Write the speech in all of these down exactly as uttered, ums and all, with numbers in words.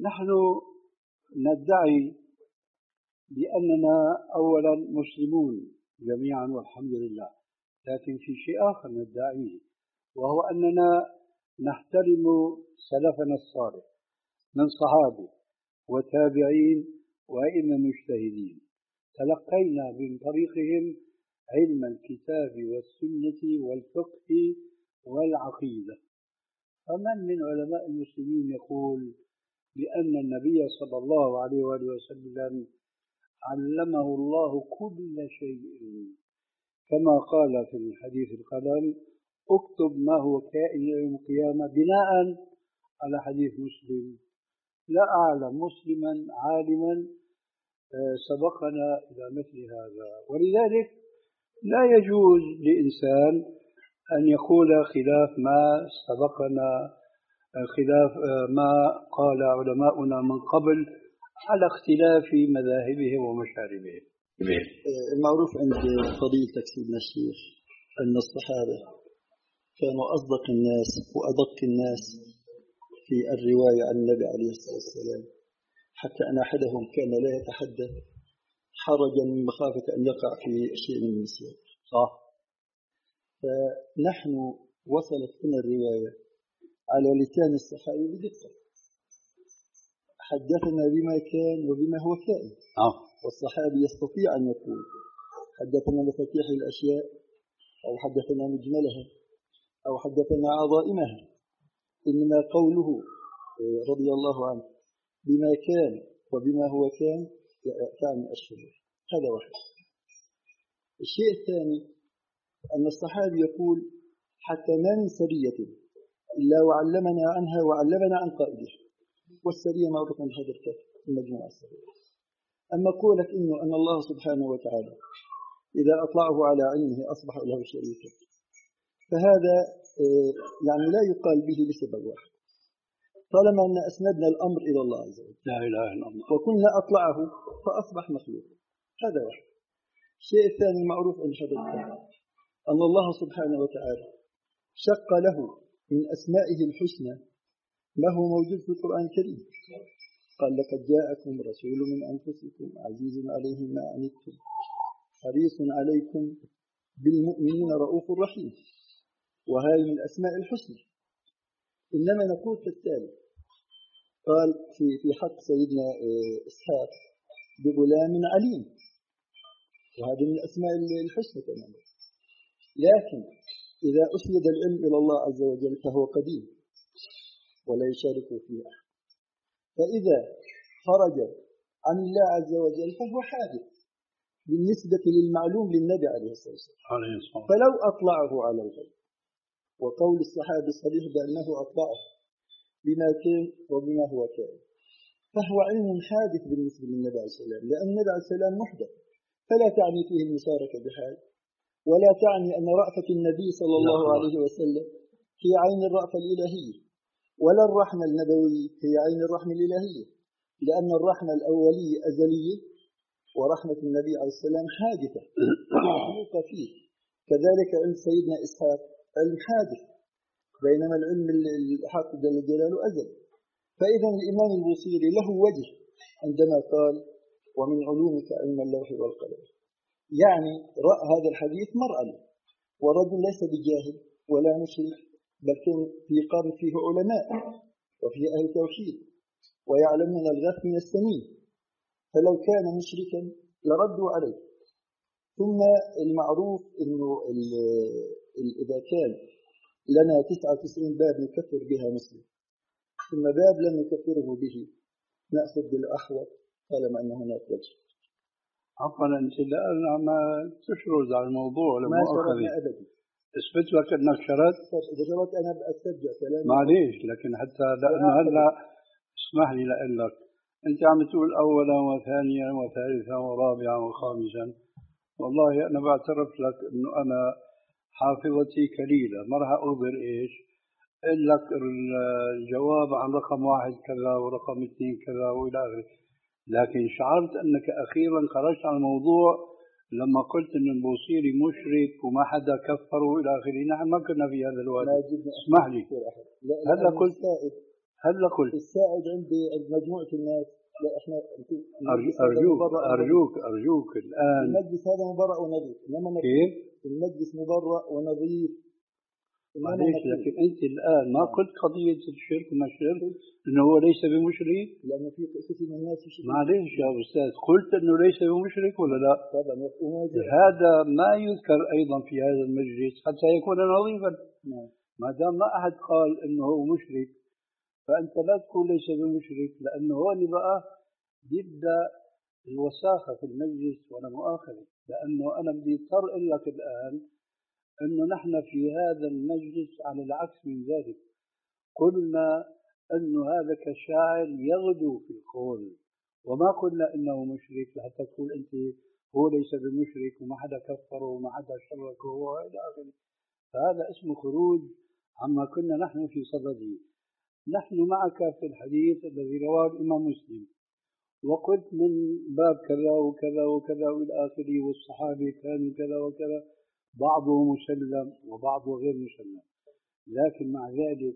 نحن ندعي بأننا أولا مسلمون جميعا والحمد لله، لكن في شيء آخر ندعيه، وهو أننا نحترم سلفنا الصالح من صحابة وتابعين وأئمة مجتهدين تلقينا من طريقهم علم الكتاب والسنة والفقه والعقيدة. فمن من علماء المسلمين يقول بأن النبي صلى الله عليه وآله وسلم علمه الله كل شيء، كما قال في الحديث القدم: اكتب ما هو كائن يوم القيامة، بناء على حديث مسلم. لا أعلم مسلما عالما سبقنا إلى مثل هذا، ولذلك لا يجوز لإنسان أن يقول خلاف ما سبقنا، خلاف ما قال علماؤنا من قبل على اختلاف مذاهبهم ومشاربهم. المعروف عند فضيلتك سيدنا الشيخ أن الصحابة كانوا أصدق الناس وأدق الناس في الرواية عن النبي عليه الصلاة والسلام، حتى أن أحدهم كان لا يتحدث حرجا من مخافة أن يقع في شيء من النسيان. صح. فنحن وصلت لنا الرواية على لسان الصحابي بدقة، حدثنا بما كان وبما هو كائن. آه. والصحابي يستطيع أن يقول حدثنا مفاتيح الأشياء، أو حدثنا مجملها، أو حدثنا عظائمها. إنما قوله رضي الله عنه بما كان وبما هو كان تعني الشهور. هذا واحد. الشيء الثاني أن الصحابي يقول: حتى ما من سرية إلا وعلمنا عنها وعلمنا عن قائدها. والسرية معروفة من هذا الكتاب المجموعة السرية. أما قولك إنه أن الله سبحانه وتعالى إذا أطلعه على علمه أصبح له شريكا، فهذا يعني لا يقال به لسبب واحد: طالما أن أسندنا الأمر إلى الله عز وجل، لا إله إلا الله، وكنا أطلعه فأصبح مخلوق. هذا واحد. الشيء الثاني معروف عند هذا الكتاب أن الله سبحانه وتعالى شق له من أسمائه الحسنى ما هو موجود في القرآن الكريم. قال: لقد جاءكم رسول من أنفسكم عزيز عليه ما عنتم حريص عليكم بالمؤمنين رؤوف رحيم. وهذه من الأسماء الحسنى. إنما نقول كالتالي: قال في في حق سيدنا إسحاق بغلام عليم، وهذه من الأسماء الحسنى كمان. لكن إذا أسند العلم إلى الله عز وجل فهو قديم ولا يشارك فيه أحد، فإذا خرج عن الله عز وجل فهو حادث بالنسبة للمعلوم للنبي عليه الصلاة والسلام. فلو أطلعه على الغيب، وقول الصحابي الصريح بأنه أطلعه بما كان وبما هو كان، فهو علم حادث بالنسبة للنبي عليه الصلاة والسلام، لأن النبي عليه الصلاة والسلام محدث، فلا تعني فيه المشاركة بحال، ولا تعني أن رأفة النبي صلى الله عليه وسلم هي عين الرأفة الإلهية، ولا الرحمة النبوية هي عين الرحمة الإلهية، لأن الرحمة الأولية أزلية، ورحمة النبي عليه السلام حادثة مخلوقة فيه. كذلك علم سيدنا إسحاق علم حادث، بينما العلم الحق جل جلاله أزل. فإذا الإمام البوصيري له وجه عندما قال: ومن علومك علم اللوح والقلم، يعني رأى هذا الحديث مرأة، والرجل ليس بجاهل ولا مشرك، بل كان في قرن فيه علماء وفيه أهل توحيد ويعلمون الغث من السمين، فلو كان مشركا لردوا عليه. ثم المعروف أنه إذا كان لنا تسعة وتسعين باب نكفر بها مسلم، ثم باب لم نكفره به نأخذ بالأحوط طالما أن هناك وجه. عفوا أنت الآن ما تشرز على الموضوع ما شرطنا أبدا. اثبت لك أنك شرط. إذا شرطت أنا أسترجع كلامي معليش، لكن حتى لأنه هلا اسمح لي لأقول لك، أنت عم تقول أولا وثانيا وثالثا ورابعا وخامسا. والله أنا بعترف لك أنه أنا حافظتي كليلة، ما راح أخبر إيش أقول لك الجواب عن رقم واحد كذا ورقم اثنين كذا وإلى آخره. لكن شعرت أنك أخيرا خرجت عن الموضوع لما قلت أن البوصيري مشرك وما حدا كفره إلى آخره. نحن ما كنا في هذا الوقت، اسمح لي. هلا قلت هلا قلت السائد عندي عند مجموعة الناس. لا احنا أرجوك أرجوك أرجوك الآن المجلس هذا مبرأ ونظيف، إنما كيف؟ المجلس مبرأ ونظيف. معليش، لكن أنت الآن ما قلت قضية الشرك ما شرك إنه هو ليس بمشرك؟ لأنه في قصص من الناس يشرك. معليش يا أستاذ، قلت إنه ليس بمشرك ولا لا؟ طبعا. هذا ما يذكر أيضا في هذا المجلس حتى يكون نظيفا. نعم. ما دام ما أحد قال إنه هو مشرك فأنت لا تقول ليس بمشرك، لأنه هون بقى يبدأ الوساخة في المجلس ولا مؤاخذة. لأنه أنا بدي اضطر أقول لك الآن أنه نحن في هذا المجلس على العكس من ذلك، قلنا أنه هذا كشاعر يغدو في القول، وما قلنا إنه مشرك لحتى تقول أنت هو ليس بمشرك وما حدا كفره وما حدا شركه وإلى آخره. فهذا اسمه خروج عما كنا نحن في صدده. نحن معك في الحديث الذي رواه الإمام مسلم، وقلت من باب كذا وكذا وكذا وإلى آخره، والصحابة كانوا كذا وكذا، بعضه مسلم وبعضه غير مسلم. لكن مع ذلك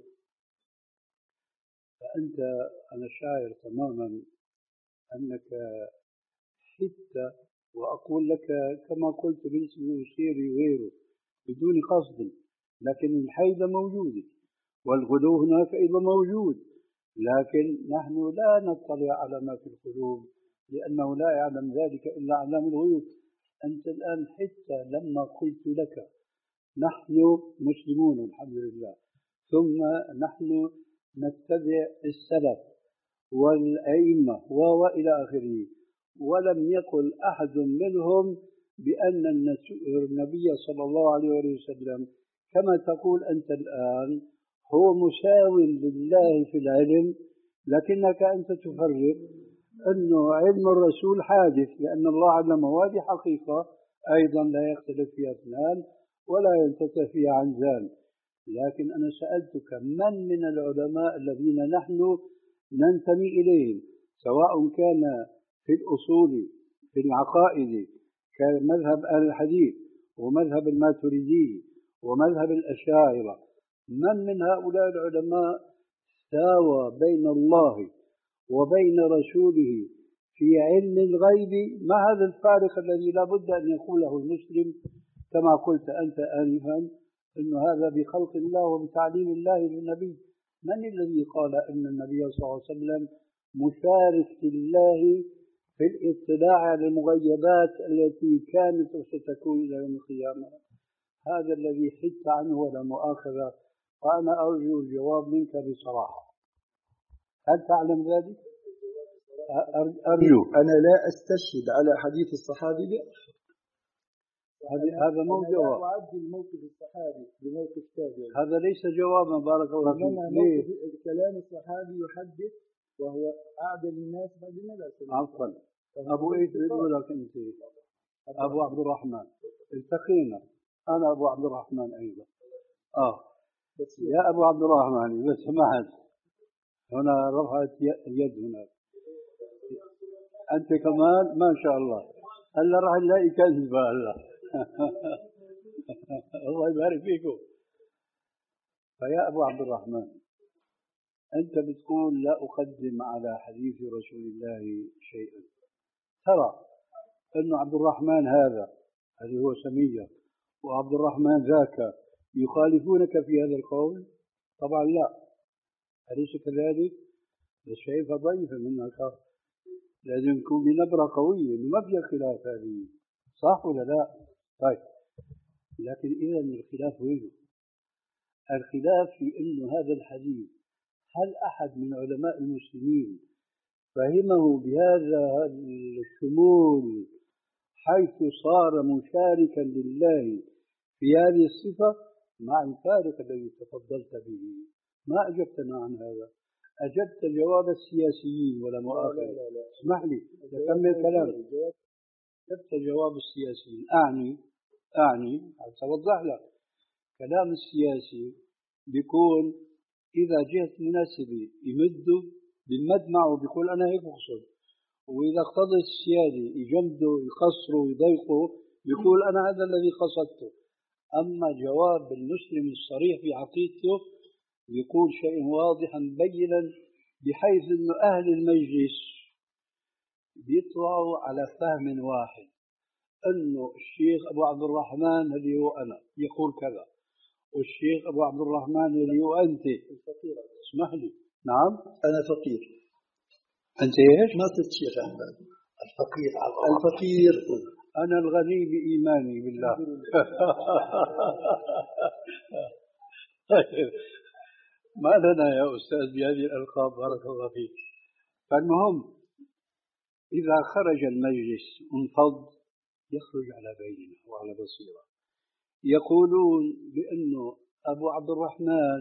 فأنت، أنا شاعر تماما أنك حتى، وأقول لك كما قلت بالنسبة للوسيري وغيره بدون قصد، لكن الحيدة موجودة والغلو هناك أيضا موجود، لكن نحن لا نطلع على ما في القلوب لأنه لا يعلم ذلك إلا علام الغيوب. أنت الآن حتى لما قلت لك نحن مسلمون الحمد لله، ثم نحن نتبع السلف والأئمة وإلى آخره، ولم يقل أحد منهم بأن النبي صلى الله عليه وسلم كما تقول أنت الآن هو مساو لله في العلم، لكنك أنت تفرق أنه علم الرسول حادث لأن الله علمه، هذه حقيقة أيضا لا يختلف فيها اثنان ولا ينقطع فيها عنزان. لكن أنا سألتك من من العلماء الذين نحن ننتمي إليهم، سواء كان في الأصول في العقائد كمذهب أهل الحديث ومذهب الماتريدي ومذهب الأشاعرة، من من هؤلاء العلماء ساوى بين الله وبين رسوله في علم الغيب مع هذا الفارق الذي لا بد أن يقوله المسلم كما قلت أنت آنفا أن هذا بخلق الله وبتعليم الله للنبي؟ من الذي قال أن النبي صلى الله عليه وسلم مشارك لله في الاطلاع على المغيبات التي كانت وستكون إلى يوم القيامة؟ هذا الذي حدت عنه ولا مؤاخذة، وأنا أرجو الجواب منك بصراحة. هل تعلم ذلك؟ أرجو. أنا لا أستشهد على حديث الصحابي، هذا مو جواب. لا أعد الموقف الصحابي بموقف تابعي، هذا ليس جوابا. بارك الله فيك. ليه؟ كلام الصحابي يحدث وهو أعدل الناس بعد النبي. عفوا. أبو إيش بيقول لك أنت؟ أبو عبد الرحمن. التقينا أنا أبو عبد الرحمن أيضا. آه يا أبو عبد الرحمن إذا سمحت، هنا رفعت اليد هناك. أنت كمان ما شاء الله. هلا راح نلاقي كذبة هلا. الله يبارك فيكم. فيا أبو عبد الرحمن، أنت بتقول لا أقدم على حديث رسول الله شيئا. ترى أن عبد الرحمن هذا الذي هو سمية وعبد الرحمن ذاك يخالفونك في هذا القول؟ طبعا لا، أليس كذلك؟ الشيء ضعيفة منك، لازم يكون بنبرة قوية إنه ما فيها خلاف هذه، صح ولا لا؟ طيب، لكن إذا الخلاف وينه؟ الخلاف في إنه هذا الحديث هل أحد من علماء المسلمين فهمه بهذا الشمول حيث صار مشاركا لله في هذه الصفة مع الفارق الذي تفضلت به؟ ما أجبتنا عن هذا. أجبت الجواب السياسيين ولا مؤاخذة. اسمح لي أكمل كلامي. أجبت الجواب السياسيين. أعني أعني أتوضح لك. كلام السياسي بيكون إذا جهة مناسبة يمده بالمد معه بيقول أنا هيك بقصد، وإذا اقتضت السيادة يجمده يقصره يضيقه بيقول أنا هذا الذي قصدته. أما جواب المسلم الصريح في عقيدته يقول شيء واضحا بينا بحيث أن أهل المجلس بيطلعوا على فهم واحد، أنه الشيخ أبو عبد الرحمن اللي هو أنا يقول كذا، والشيخ أبو عبد الرحمن اللي هو أنت. الفقير. اسمح لي. نعم. أنا فقير. أنت إيش؟ ما صرت شيخ أحمد. الفقير على الفقير. أنا الغني بإيماني بالله. ما لنا يا أستاذ بهذه الألقاب، بارك الله فيك. فالمهم إذا خرج المجلس انفض يخرج على بيننا وعلى بصيرة. يقولون بأنه أبو عبد الرحمن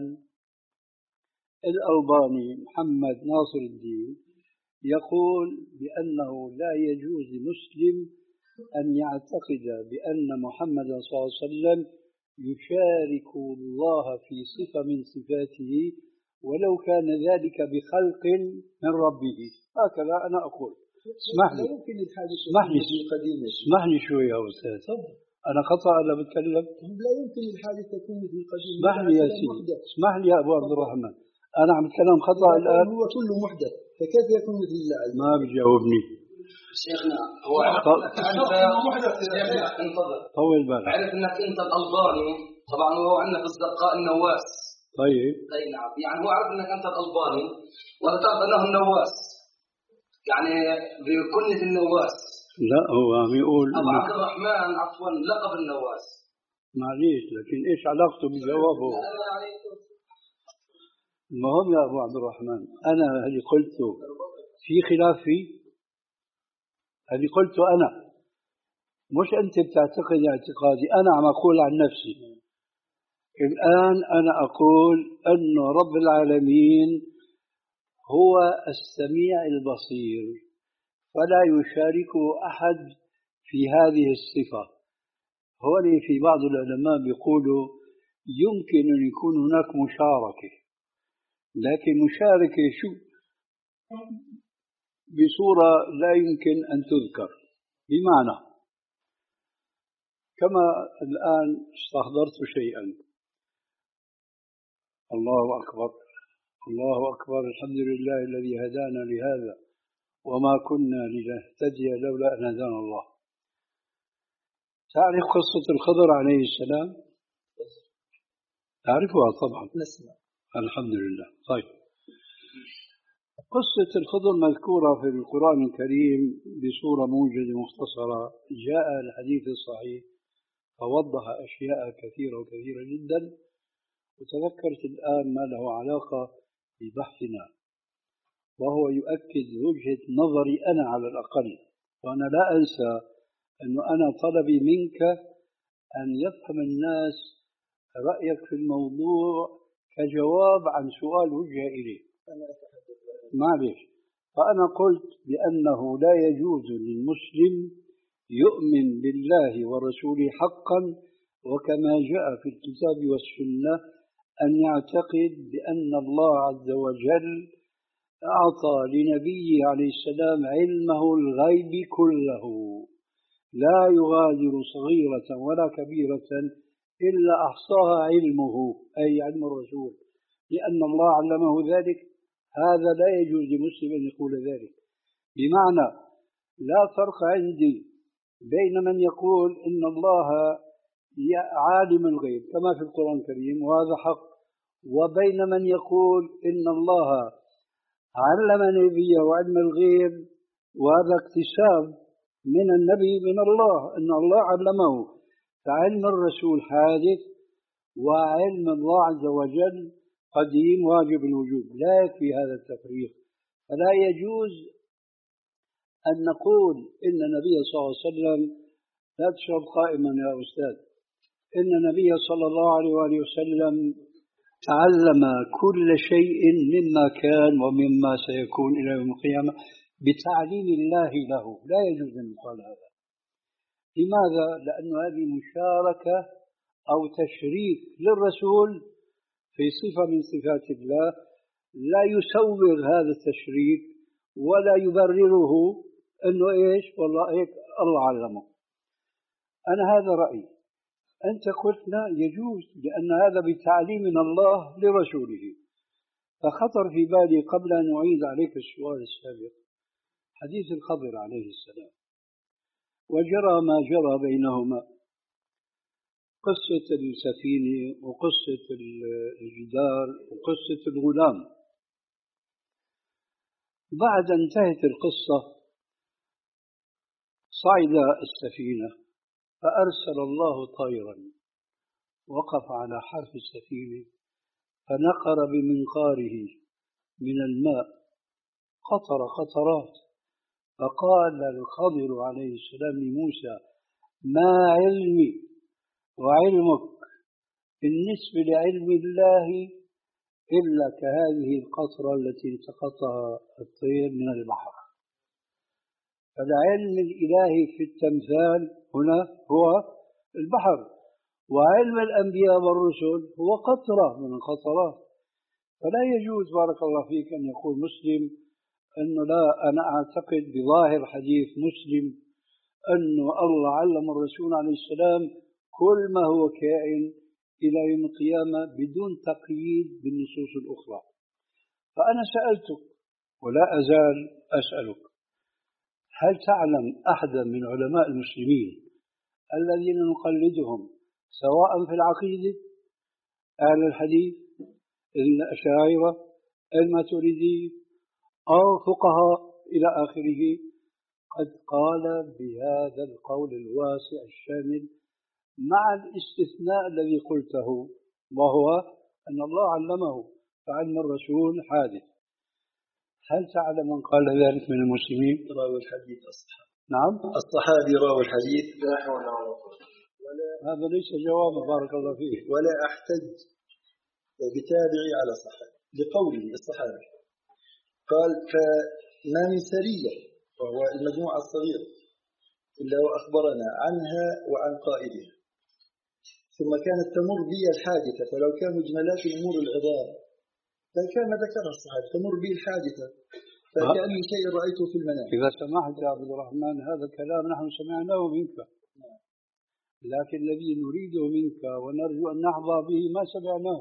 الألباني محمد ناصر الدين يقول بأنه لا يجوز لمسلم أن يعتقد بأن محمد صلى الله عليه وسلم يشارك الله في صفة من صفاته ولو كان ذلك بخلق من ربه. هكذا أنا أقول. اسمح لي. اسمح لي. اسمح لي شوي يا أستاذ. أنا خطأ أنا بتكلم. لا يمكن الحادث تكون مثل القديم. اسمح لي يا سيدي. اسمح لي يا أبو عبد الرحمن. أنا عم أتكلم خطأ الآن. هو كله محدث، فكيف يكون مثل الله؟ ما بيجاوبني. شيخنا هو عرف انك انت شيخنا انتظر طول بالك. عرف انك انت الالباني، طبعا هو عندنا في الزرقاء النواس. طيب. اي نعم، يعني هو عرف انك انت الالباني ولا تعرف انه النواس، يعني بكنية النواس. لا هو عم يقول ابو عبد الرحمن عفوا لقب النواس. معليش، لكن ايش علاقته بجوابه؟ المهم يا ابو عبد الرحمن، انا اللي قلته في خلاف فيه، اللي قلته انا مش انت بتعتقد اعتقادي، انا عم اقول عن نفسي. الان انا اقول انه رب العالمين هو السميع البصير، فلا يشاركه احد في هذه الصفه. هون في بعض العلماء بيقولوا يمكن ان يكون هناك مشاركه، لكن مشاركه شو بصورة لا يمكن أن تذكر. بمعنى كما الآن استحضرت شيئا، الله أكبر الله أكبر الحمد لله الذي هدانا لهذا وما كنا لنهتدي لولا أن هدانا الله. تعرف قصة الخضر عليه السلام؟ تعرفها طبعا. نسمع. الحمد لله. طيب، قصة الخضر مذكورة في القرآن الكريم بصورة موجزة مختصرة. جاء الحديث الصحيح فوضح أشياء كثيرة وكثيرة جدا، وتذكرت الآن ما له علاقة ببحثنا، وهو يؤكد وجهة نظري أنا على الأقل. وأنا لا أنسى أنه أنا طلبي منك أن يفهم الناس رأيك في الموضوع كجواب عن سؤال وجه إليه. معلش. فأنا قلت بأنه لا يجوز للمسلم يؤمن بالله ورسوله حقا وكما جاء في الكتاب والسنة أن يعتقد بأن الله عز وجل أعطى لنبيه عليه السلام علمه الغيب كله، لا يغادر صغيرة ولا كبيرة إلا أحصاها علمه، أي علم الرسول، لأن الله علمه ذلك. هذا لا يجوز لمسلم أن يقول ذلك. بمعنى لا فرق عندي بين من يقول إن الله عالم الغيب كما في القرآن الكريم وهذا حق، وبين من يقول إن الله علم نبيه علم الغيب وهذا اكتساب من النبي من الله، إن الله علمه. فعلم الرسول حادث وعلم الله عز وجل قديم واجب الوجود. لا يكفي هذا التفريق. فلا يجوز أن نقول إن النبي صلى الله عليه وسلم، لا تشرب قائما يا أستاذ، إن النبي صلى الله عليه وآله وسلم تعلم كل شيء مما كان ومما سيكون إلى يوم القيامة بتعليم الله له. لا يجوز أن يقال هذا. لماذا؟ لأن هذه مشاركة أو تشريك للرسول في صفة من صفات الله، لا يسوغ هذا التشريك ولا يبرره أنه إيش والله هيك الله علمه. أنا هذا رأيي. أنت قلت لا يجوز لأن هذا بتعليم من الله لرسوله. فخطر في بالي قبل أن أعيد عليك السؤال السابق حديث الخضر عليه السلام، وجرى ما جرى بينهما، قصة السفينة وقصة الجدار وقصة الغلام. بعد انتهت القصة صعد السفينة فأرسل الله طيرا وقف على حرف السفينة فنقر بمنقاره من الماء قطر قطرات، فقال الخضر عليه السلام لموسى: ما علمي وعلمك بالنسبة لعلم الله إلا كهذه القطرة التي التقطها الطير من البحر. فالعلم الإلهي في التمثال هنا هو البحر، وعلم الأنبياء والرسل هو قطرة من القطرات. فلا يجوز بارك الله فيك أن يقول مسلم أنه لا، أنا أعتقد بظاهر حديث مسلم أنه الله علم الرسول عليه السلام كل ما هو كائن إلى يوم القيامة بدون تقييد بالنصوص الأخرى. فأنا سألتك ولا أزال أسألك: هل تعلم أحدا من علماء المسلمين الذين نقلدهم سواء في العقيدة أهل الحديث الأشاعرة الماتريدية أو فقهاء إلى آخره قد قال بهذا القول الواسع الشامل مع الاستثناء الذي قلته، وهو أن الله علمه فعلم الرسول حادث؟ هل تعلم من قال ذلك من المسلمين؟ راوي الحديث الصحابي. نعم، الصحابي راوي الحديث. هذا ليس جوابا بارك الله فيه. ولا أحتج بتابعي على صحابي لقوله الصحابي قال: فما من سرية وهو المجموعة الصغيرة إلا وأخبرنا عنها وعن قائدها، ثم كانت تمر بي الحادثة، فلو كان مجملات الأمور العظام فكان ذكرها الصحابي تمر بي الحادثة فكأني شيء رأيته في المنام. إذا سمحت يا عبد الرحمن، هذا الكلام نحن سمعناه منك، لكن الذي نريده منك ونرجو أن نحظى به ما سمعناه.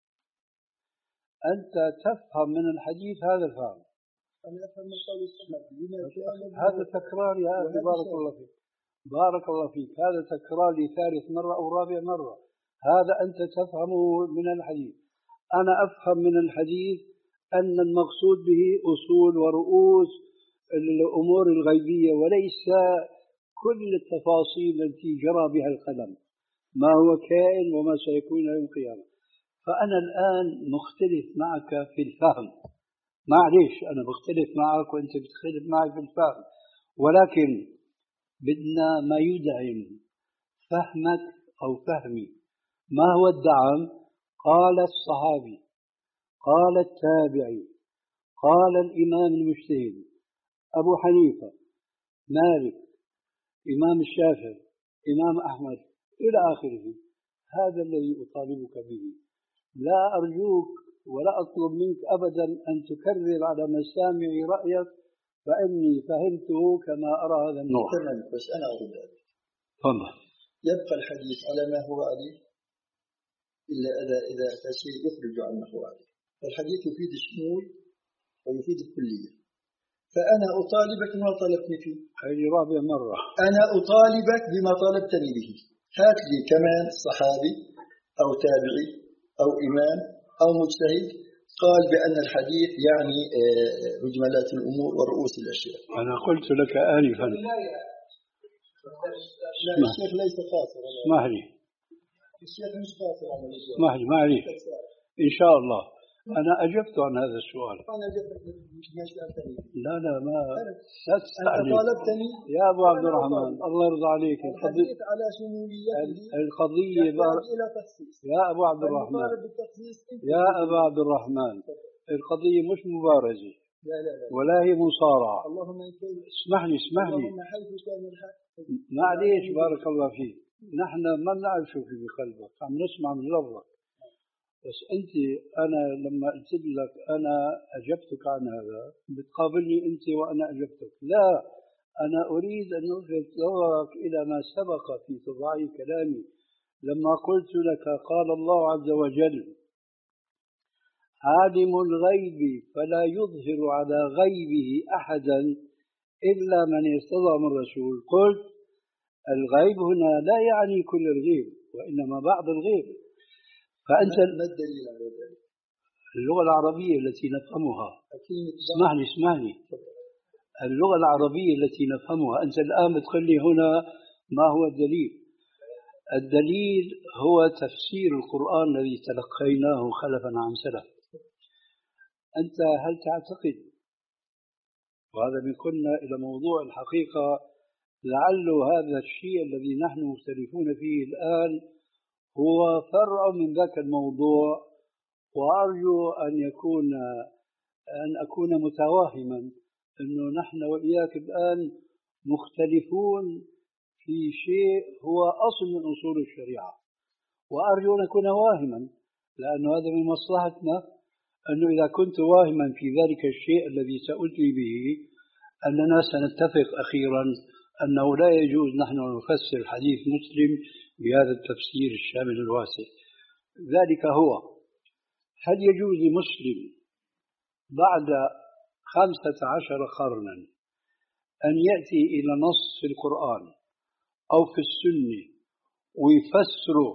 أنت تفهم من الحديث هذا الفهم. أنا أفهم قول الصحابي. هذا تكرار يا أخي بارك الله فيك، بارك الله فيك، هذا تكرار لثالث مرة أو رابع مرة. هذا أنت تفهمه من الحديث، أنا أفهم من الحديث أن المقصود به أصول ورؤوس الأمور الغيبية وليس كل التفاصيل التي جرى بها القلم، ما هو كائن وما سيكون يوم القيامة. فأنا الآن مختلف معك في الفهم، معليش أنا بختلف معك وأنت بتختلف معي في الفهم، ولكن بدنا ما يدعم فهمك أو فهمي. ما هو الدعم؟ قال الصحابي، قال التابعي، قال الإمام المجتهد أبو حنيفة، مالك، إمام الشافعي، إمام أحمد إلى آخره. هذا الذي أطالبك به. لا أرجوك ولا أطلب منك أبدا أن تكرر على مسامعي رأيك، فإني فهمته كما أرى هذا النوع. تمام، بس أنا أريد ذلك. تفضل. يبقى الحديث على ما هو عليه إلا إذا إذا أتى شيء يخرج عن ما هو عليه. الحديث يفيد الشمول ويفيد الكلية. فأنا أطالبك بما طلبتني فيه. هذه رابع مرة. أنا أطالبك بما طالبتني به. هات لي كمان صحابي أو تابعي أو إمام أو مجتهد قال بأن الحديث يعني مجملات الأمور ورؤوس الأشياء. أنا قلت لك آنفا. لا، الشيخ ليس قاصر. اسمح لي. الشيخ مش قاصر على الإجابة. اسمح لي ما عليك. إن شاء الله أنا أجبت عن هذا السؤال. أنا أجبت ما سألتني. لا لا ما لا أنت طالبتني يا أبو عبد الرحمن الله يرضى عليك. القضية على شموليته القضية تحتاج إلى تخصيص. يا أبو عبد الرحمن يا أبا عبد الرحمن القضية مش مبارزة لا لا لا. ولا هي مصارعة. اللهم اسمح لي اسمح لي اللهم حيث كان الحق. معليش بارك الله فيك، نحن ما بنعرف شو في بقلبك، عم نسمع من لفظك. بس أنت أنا لما قلت لك أنا أجبتك عن هذا بتقابلني أنت وأنا أجبتك. لا، أنا أريد أن ألفت نظرك إلى ما سبق في تضاعي كلامي لما قلت لك قال الله عز وجل عالم الغيب فلا يظهر على غيبه أحدا إلا من ارتضى من رسول، قلت الغيب هنا لا يعني كل الغيب وإنما بعض الغيب. فأنت ما الدليل على ذلك؟ اللغة العربية التي نفهمها. اسمعني اسمعني اللغة العربية التي نفهمها. أنت الآن بتقول لي هنا ما هو الدليل؟ الدليل هو تفسير القرآن الذي تلقيناه خلفا عن سلف. أنت هل تعتقد، وهذا من كنا إلى موضوع الحقيقة، لعل هذا الشيء الذي نحن مختلفون فيه الآن هو فرع من ذاك الموضوع، وأرجو أن يكون أن أكون متوهما أنه نحن وإياك الآن مختلفون في شيء هو أصل من أصول الشريعة، وأرجو أن أكون واهما، لأن هذا من مصلحتنا، أنه إذا كنت واهما في ذلك الشيء الذي سألتي به أننا سنتفق أخيرا أنه لا يجوز نحن أن نفسر حديث مسلم بهذا التفسير الشامل الواسع. ذلك هو: هل يجوز لمسلم بعد خمسة عشر قرنا أن يأتي إلى نص في القرآن أو في السنة ويفسره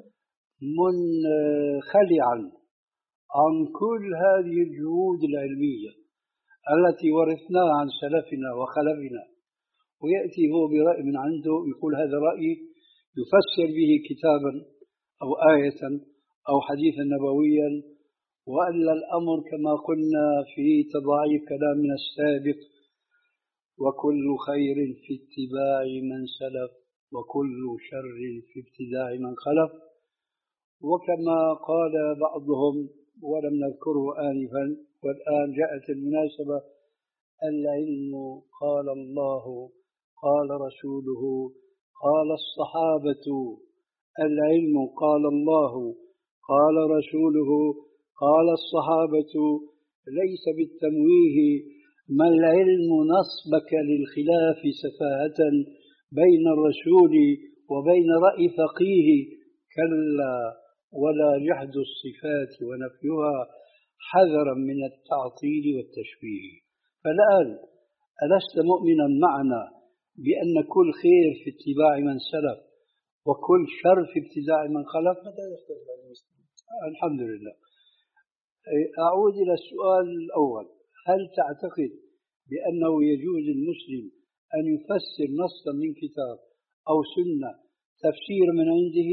منخلعا عن كل هذه الجهود العلمية التي ورثناها عن سلفنا وخلفنا، ويأتي هو برأي من عنده يقول هذا رأيي، يفسر به كتابا أو آية أو حديثا نبويا، وألا الأمر كما قلنا في تضاعيف كلامنا السابق: وكل خير في اتباع من سلف وكل شر في ابتداع من خلف. وكما قال بعضهم ولم نذكره آنفا والآن جاءت المناسبة: العلم قال الله قال رسوله قال الصحابة. العلم قال الله قال رسوله قال الصحابة، ليس بالتمويه ما العلم نصبك للخلاف سفاهة بين الرسول وبين رأي فقيه، كلا ولا جحد الصفات ونفيها حذرا من التعطيل والتشبيه. فالآن ألست مؤمنا معنا بأن كل خير في اتباع من سلف وكل شر في ابتداع من خلف؟ الحمد لله. أعود إلى السؤال الأول: هل تعتقد بأنه يجوز للمسلم أن يفسر نصا من كتاب أو سنة تفسير من عنده؟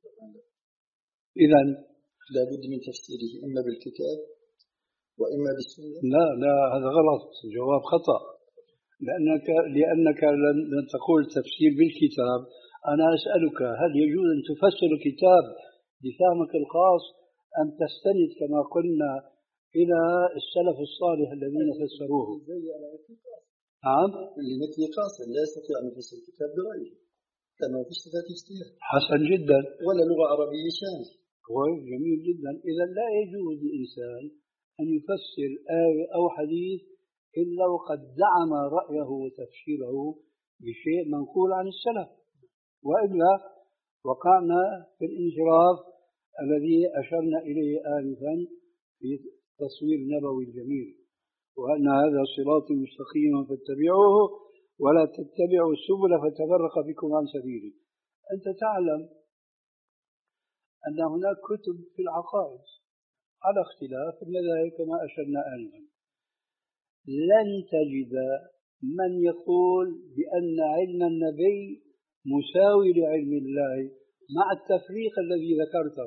إذن لا بد من تفسيره إما بالكتاب وإما بالسنة. لا لا هذا غلط، جواب خطأ، لأنك لأنك لن تقول تفسير بالكتاب. أنا أسألك: هل يجوز أن تفسر الكتاب بفهمك الخاص أم تستند كما قلنا إلى السلف الصالح الذين فسروه؟ نعم، لمثل قاصر لا يستطيع أن يفسر الكتاب برأيه لأنه في صفات اجتهاد. حسن جدا، ولا لغة عربية شاملة. كويس، جميل جدا. إذا لا يجوز للإنسان أن يفسر آية أو حديث إلا وقد دعم رأيه وتفسيره بشيء منقول عن السلف، وإلا وقعنا في الانحراف الذي أشرنا إليه آنفا في التصوير النبوي الجميل: وأن هذا صراطي مستقيما فاتبعوه ولا تتبعوا السبل فتفرق بكم عن سبيله. أنت تعلم أن هناك كتب في العقائد على اختلاف المذاهب كما أشرنا آنفا. لن تجد من يقول بأن علم النبي مساوي لعلم الله مع التفريق الذي ذكرته.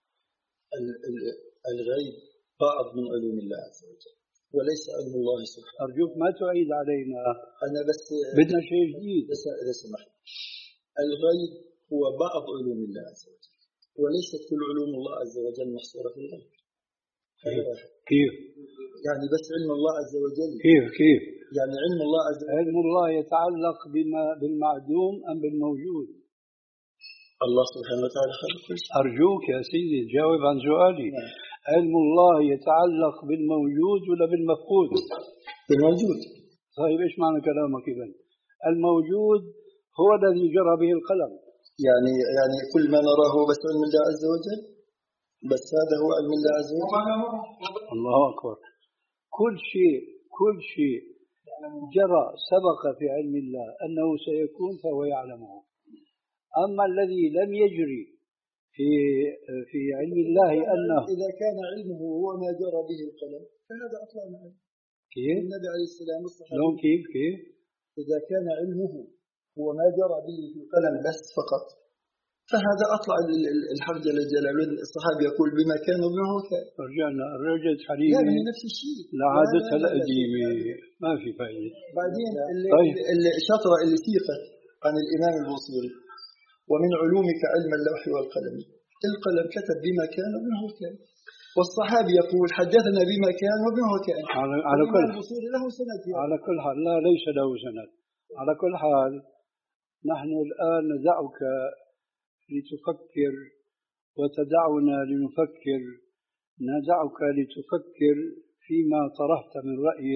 الغيب بعض من علوم الله عز وجل وليس علم الله سبحانه. أرجوك ما تعيد علينا، أنا بس بدنا شيء جديد. بس إذا سمحت، الغيب هو بعض علوم الله عز وجل وليست كل علوم الله عز وجل محصورة في الغيب. كيف؟ يعني بس علم الله عز وجل. كيف كيف؟ يعني علم الله عز وجل، علم الله يتعلق بما بالمعدوم أم بالموجود؟ الله سبحانه وتعالى خلق كل شيء. أرجوك يا سيدي جاوب عن سؤالي. نعم. علم الله يتعلق بالموجود ولا بالمفقود؟ بالموجود. طيب إيش معنى كلامك إذن؟ الموجود هو الذي جرى به القلم. يعني يعني كل ما نراه بس علم الله عز وجل، بس هذا هو علم الله عز وجل. الله أكبر. كل شيء كل شيء جرى سبق في علم الله أنه سيكون فهو يعلمه. أما الذي لم يجري في في علم الله أنه إذا كان علمه هو ما جرى به القلم فهذا أطلع من علم. كيف؟ النبي عليه السلام والصحابة لو كيف كيف؟ إذا كان علمه هو ما جرى به في القلم بس فقط فهذا أطلع الحق جل جلاله. الصحابي يقول بما كان وبما هو كان. رجعنا رجعت حليمي لا هي نفس الشيء لعادتها القديمة ما في فائدة. بعدين اللي, طيب. اللي شطرة اللي سيقت عن الإمام البوصيري ومن علومك علم اللوح والقلم. القلم كتب بما كان وبما هو كان، والصحابي يقول حدثنا بما كان وبما هو كان. على, على كل البوصيري له سند يعني. على كل حال لا ليس له سند. على كل حال نحن الآن ندعك لتفكر وتدعنا لنفكر. ندعك لتفكر فيما طرحت من رأي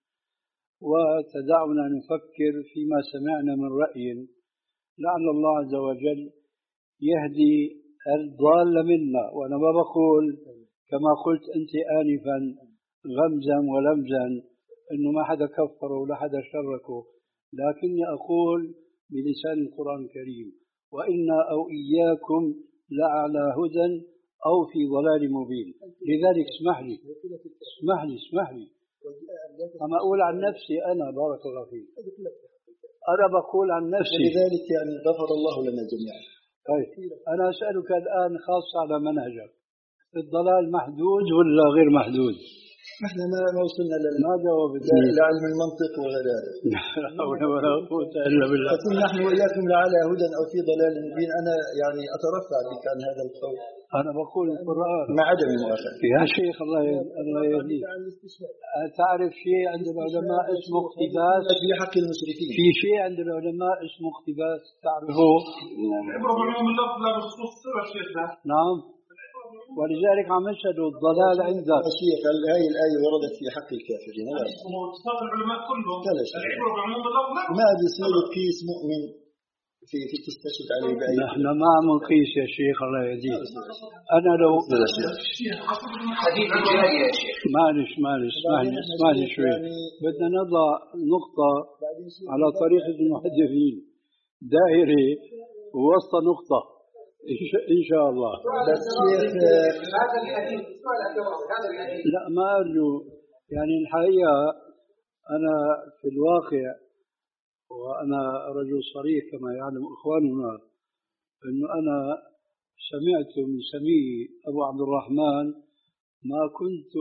وتدعنا نفكر فيما سمعنا من رأي. لعل الله عز وجل يهدي الضال منا. وأنا ما بقول كما قلت أنت آنفا غمزا ولمزا أنه ما حدا كفره ولا حدا شركه، لكني أقول بلسان القرآن الكريم وإنا أو إياكم لعلى هدى أو في ضلال مبين. لذلك اسمح لي اسمح لي اسمح لي أما أقول عن نفسي أنا بارك الله فيك، أنا بقول عن نفسي. لذلك يعني غفر الله لنا جميعا. طيب أنا أسألك الآن خاصة على منهجك، الضلال محدود ولا غير محدود؟ نحن ما ما وصلنا ما جاوبت لعلم المنطق وغير هذا. لا حول ولا قوة إلا بالله. فكن نحن وإياكم لعلى هدى أو في ضلال مبين. أنا يعني أترفع بك عن هذا القول. أنا بقول القرآن مع عدم المؤاخذة. يا شيخ الله الله يهديك. تعرف شيء عند العلماء اسمه اقتباس في حق المشركين. في شيء عند العلماء اسمه اقتباس تعرفه؟ العبرة بعموم اللفظ لا بخصوص الصفة شيخ. نعم، ولذلك عم يشهدوا الضلال عندك. شيخ هاي الآية وردت في حق الكافرين. هو اتفاق العلماء كلهم. العبرة بعموم اللفظ لا. ما بيصير قيس مؤمن في في تستشهد عليه بأي. نحن ما عم نقيس يا شيخ الله يهديك. أنا لو حديث الجارية يا شيخ. معلش معلش اسمعني اسمعني شوي. بدنا نضع نقطة على طريقة المحدثين، دائرة ووسط نقطة إن شاء الله. بس شيخ هذا الحديث لا ما أرجو يعني الحقيقة أنا في الواقع وأنا رجل صريح كما يعلم إخواننا أنه أنا سمعت من سمي أبو عبد الرحمن ما كنت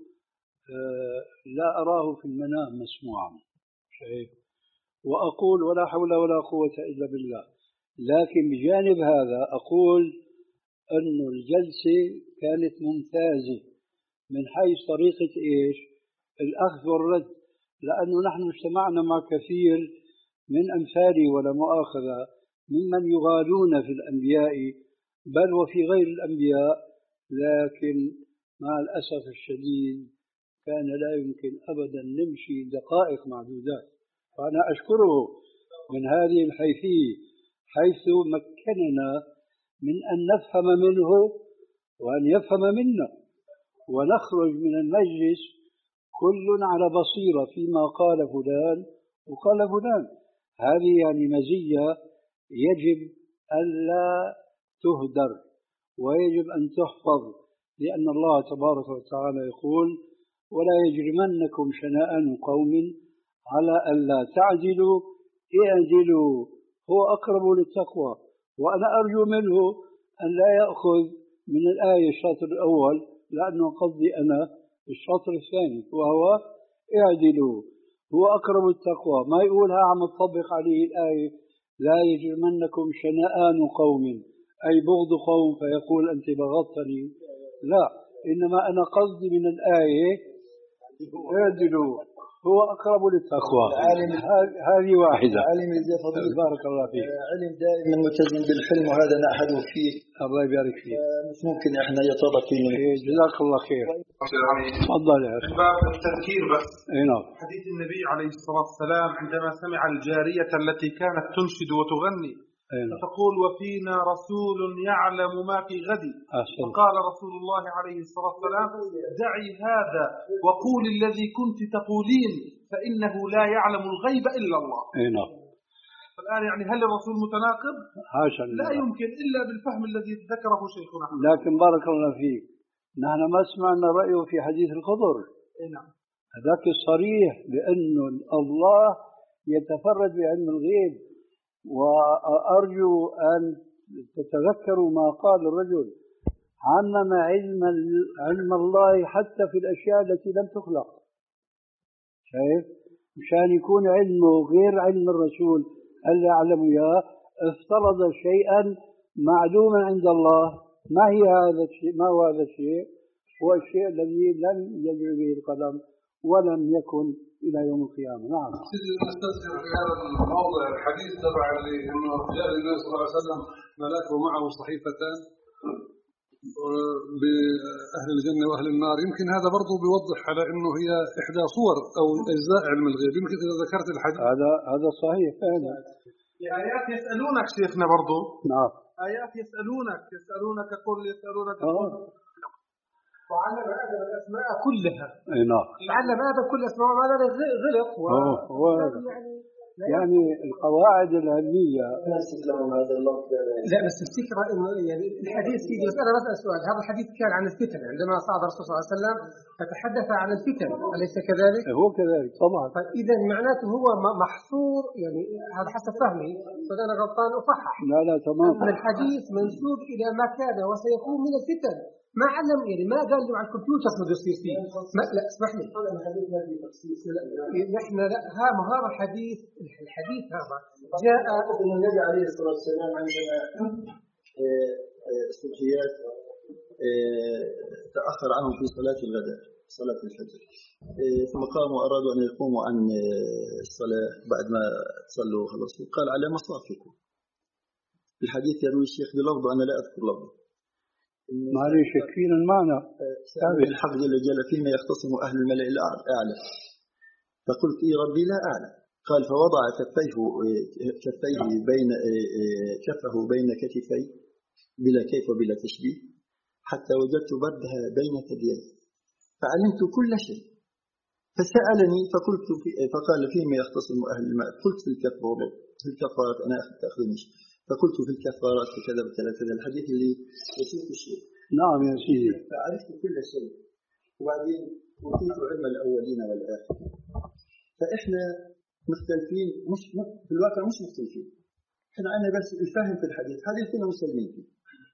لا أراه في المنام مسموعا شايف، وأقول ولا حول ولا قوة إلا بالله. لكن بجانب هذا أقول أن الجلسة كانت ممتازة من حيث طريقة إيش الأخذ والرد، لأنه نحن اجتمعنا مع كثير من أمثالي ولا مؤاخذة ممن يغالون في الأنبياء بل وفي غير الأنبياء، لكن مع الأسف الشديد كان لا يمكن أبدا نمشي دقائق معدودات. فأنا أشكره من هذه الحيثية حيث مكننا من أن نفهم منه وأن يفهم منا ونخرج من المجلس كل على بصيرة فيما قال فلان وقال فلان. هذه يعني مزية يجب ألا تهدر ويجب أن تحفظ، لأن الله تبارك وتعالى يقول ولا يجرمنكم شنآن قوم على ألا تعدلوا اعدلوا هو أقرب للتقوى. وأنا أرجو منه أن لا يأخذ من الآية الشاطر الأول لأنه قصدي أنا الشاطر الثاني وهو اعدلوا هو أقرب التقوى، ما يقولها عم تطبق عليه الآية لا يجرمنكم شنآن قوم أي بغض قوم فيقول أنت بغضتني، لا، إنما أنا قصدي من الآية اعدلوا هو أقرب للتقوى. هذه واحدة. بارك الله فيك. علم دائما ملتزم بالحلم وهذا نأحده فيه. الله يبارك فيك. مش ممكن إحنا يطرق فينا. جزاك الله خير. تفضل يا أخي. باب التذكير بس. أي نعم. حديث النبي عليه الصلاة والسلام عندما سمع الجارية التي كانت تنشد وتغني فتقول وفينا رسول يعلم ما في غد، فقال رسول الله عليه الصلاة والسلام دعي هذا وقول الذي كنت تقولين فإنه لا يعلم الغيب إلا الله. الآن يعني هل الرسول متناقض؟ حاشا، لا يمكن إلا بالفهم الذي ذكره شيخنا. لكن بارك الله فيك، نحن ما سمعنا رأيه في حديث الخضر. نعم. هذاك الصريح بأنه الله يتفرد بعلم الغيب. وأرجو أن تتذكروا ما قال الرجل: عمم علم علم الله حتى في الأشياء التي لم تخلق. شايف؟ مشان يكون علمه غير علم الرسول اللي يعلم إياه، افترض شيئا معلوما عند الله. ما هي هذا الشيء؟ ما هو هذا الشيء؟ هو الشيء الذي لم يجري به القلم ولم يكن إلى يوم القيامة. نعم. سيدي نستذكر في هذا الموضوع الحديث تبع اللي إنه جاء النبي صلى الله عليه وسلم ملاك ومعه صحيفتان بأهل الجنة وأهل النار. يمكن هذا برضو بيوضح على إنه هي إحدى صور أو أجزاء علم الغيب. يمكن إذا ذكرت الحديث هذا هذا صحيح فعلا. آيات يسألونك شيخنا برضو. نعم. آيات يسألونك يسألونك قل يسألونك قل. وعلم آدم الأسماء كلها. أي نعم. علم آدم كل أسماء ما لا غلط. هو يعني يعني القواعد العلمية. لا بس الفكرة إنه يعني الحديث فيه. بس أنا بسأل سؤال، هذا الحديث كان عن الفتن عندما صعد الرسول صلى الله عليه وسلم فتحدث عن الفتن، أليس كذلك؟ هو كذلك طبعا. فإذا معناته هو محصور، يعني هذا حسب فهمي، فأنا غلطان أصحح. لا لا تمام. أن الحديث منسوب إلى ما كان وسيكون من الفتن. ما علم يعني ما قال له على الكمبيوتر بده يصير فيه. ما لا اسمح لي. نحن لا ها ما هذا الحديث الحديث هذا جاء النبي عليه الصلاة والسلام عندما الصبحيات تأخر عنهم في صلاة الغداء صلاة الفجر، ثم قاموا وأرادوا أن يقوموا عن الصلاة بعد ما صلوا خلصوا، قال على مصافكم. الحديث يروي الشيخ بلفظ أنا لا أذكر لفظه. معلش يكفينا المعنى. الحق جل جلاله فيما يختصم أهل الملأ الأعلى، فقلت إي ربي لا أعلم. قال فوضع كفيه كفيه بين كفه بين كتفي بلا كيف وبلا تشبيه حتى وجدت بردها بين ثديي فعلمت كل شيء. فسألني فقلت في فقال فيما يختصم أهل الماء، قلت في الكفارات في الكفارات أنا أخذ تأخذنيش، فقلت في الكفارات كذا وكذا كذا الحديث اللي يسوق الشيء. نعم يا سيدي. فعرفت كل شيء وبعدين أوتيت علم الأولين والآخرين. فإحنا مختلفين، مش في الواقع مش مختلفين، إحنا أنا بس الفهم في الحديث هذا كنا مسلمين فيه.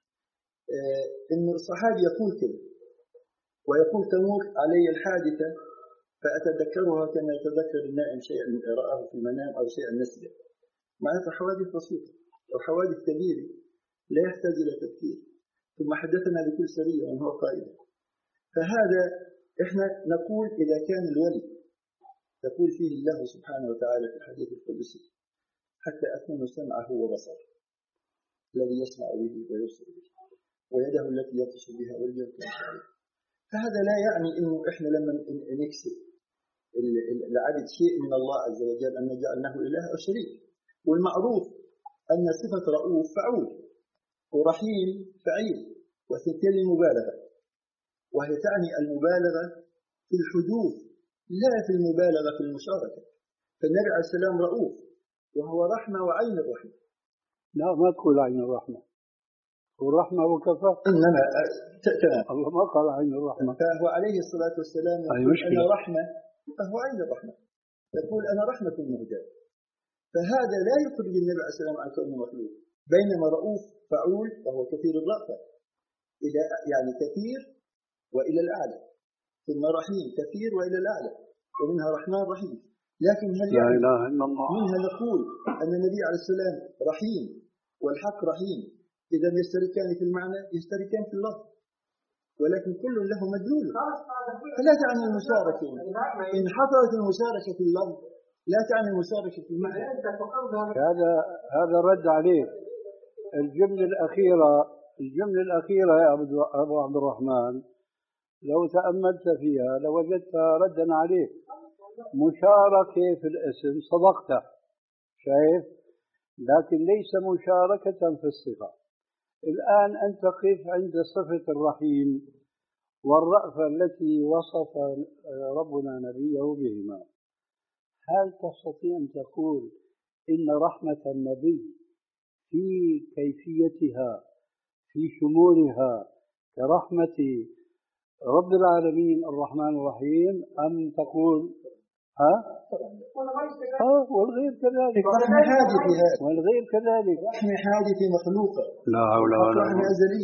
آه إن الصحابي يقول كذا ويقول تمر علي الحادثة فأتذكرها كما يتذكر النائم شيئا رآه في المنام أو شيئا نسيه. معناتها حوادث بسيطة أو حوادث كبيرة لا يحتاج إلى تفكير. ثم حدثنا بكل سرية وأنه هو قائد. فهذا إحنا نقول إذا كان الولي يقول فيه الله سبحانه وتعالى في الحديث القدسي حتى أكون سمعه وبصره الذي يسمع به ويبصر به ويده التي يبطش بها واليد فهذا لا يعني إنه إحنا لما نكسب العبد شيء من الله عز وجل أن جعلناه إله أو شريك. والمعروف أن صفة رؤوف فعول ورحيم فعيل وثنتين المبالغة، وهي تعني المبالغة في الحدوث لا في المبالغة في المشاركة. فالنبي عليه السلام رؤوف وهو رحمة وعين الرحمة. لا ما تقول عين الرحمة، والرحمة وكفى. إنما الله ما قال عين الرحمة. فهو عليه الصلاة والسلام يقول أنا رحمة فهو عين الرحمة، يقول أنا رحمة مهداة. فهذا لا يخرج النبي عليه السلام عن كونه مخلوق. بينما رؤوف فعول وهو كثير الرأفة إلى يعني كثير وإلى الأعلى، ثم رحيم كثير وإلى الأعلى، ومنها رحمن رحيم. لكن هل لا إله إلا الله منها نقول أن النبي عليه السلام رحيم والحق رحيم، إذا يشتركان في المعنى يشتركان في اللفظ، ولكن كل له مدلول. فلا تعني المشاركة إن حصلت المشاركة في اللفظ لا تعني المشاركة في المعنى. هذا هذا رد عليه. الجملة الأخيرة الجملة الأخيرة يا أبو عبد الرحمن لو تأملت فيها لوجدتها ردا عليه. مشاركة في الاسم صدقت، شايف؟ لكن ليس مشاركة في الصفة. الآن أنت قف عند صفة الرحيم والرأفة التي وصف ربنا نبيه بهما. هل تستطيع أن تقول إن رحمة النبي في كيفيتها في شمولها كرحمة رب العالمين الرحمن الرحيم، أم تقول ها؟ ها والغير كذلك، رحمة حادثة، والغير كذلك، رحمة حادثة مخلوقة، لا حول ولا قوة.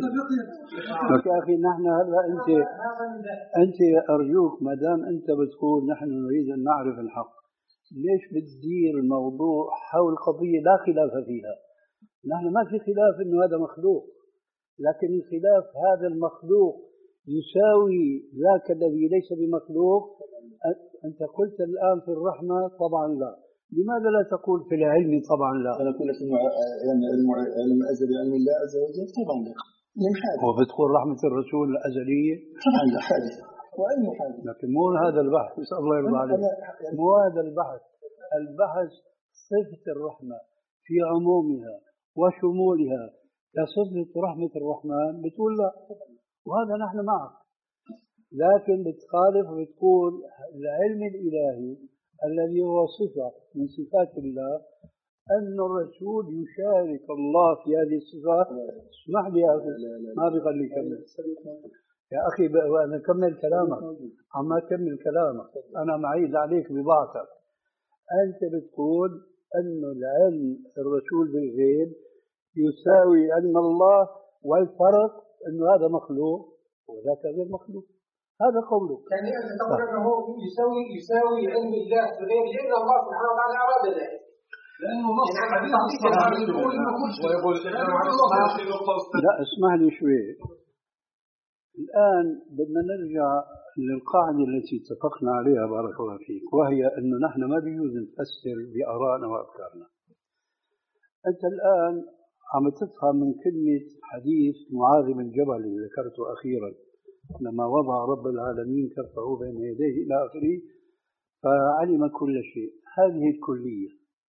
لك يا أخي نحن هلا أنت أنت أرجوك ما دام أنت بتقول نحن نريد أن نعرف الحق، ليش بتدير الموضوع حول قضية لا خلاف فيها؟ نحن ما في خلاف إنه هذا مخلوق، لكن الخلاف هذا المخلوق يساوي ذاك الذي ليس بمخلوق. أنت قلت الآن في الرحمة طبعا لا، لماذا لا تقول في العلم طبعا لا؟ أنا أقول لك إنه علم علم أزل علم الله عز وجل طبعا لا، وبتقول رحمة الرسول الأزلية طبعا لا حادثة وعلم حادث، لكن مو هذا البحث. نسأل الله يرضى عليك، مو هذا البحث. البحث صفة الرحمة في عمومها وشمولها كصفة رحمة الرحمن، بتقول لا، وهذا نحن معك. لكن بتخالف وبتقول العلم الإلهي الذي هو صفة من صفات الله، أن الرسول يشارك الله في هذه الصفات. اسمح لي يا أخي، ما بخليك كمل يا أخي، أنا كمل كلامك، عما كمل كلامك، أنا معيد عليك بضعفك. أنت بتقول أن العلم الرسول بالغيب يساوي علم الله، والفرق أنه هذا مخلوق وذاك غير مخلوق. هذا قوله. يعني أنت تقول أنه يساوي يساوي علم الله بالغيب لأن الله سبحانه وتعالى أراد ذلك. لأنه نص حديث الصحابي ويقول لا اسمح لي شوي. الآن بدنا نرجع للقاعدة التي اتفقنا عليها بارك الله فيك، وهي أنه نحن ما بيجوز نفسر بآرائنا وأفكارنا. أنت الآن عم تفهم من كلمة حديث معاذ بن جبل اللي ذكرته أخيرا، لما وضع رب العالمين كفه بين يديه إلى آخره فعلم كل شيء. هذه الكلية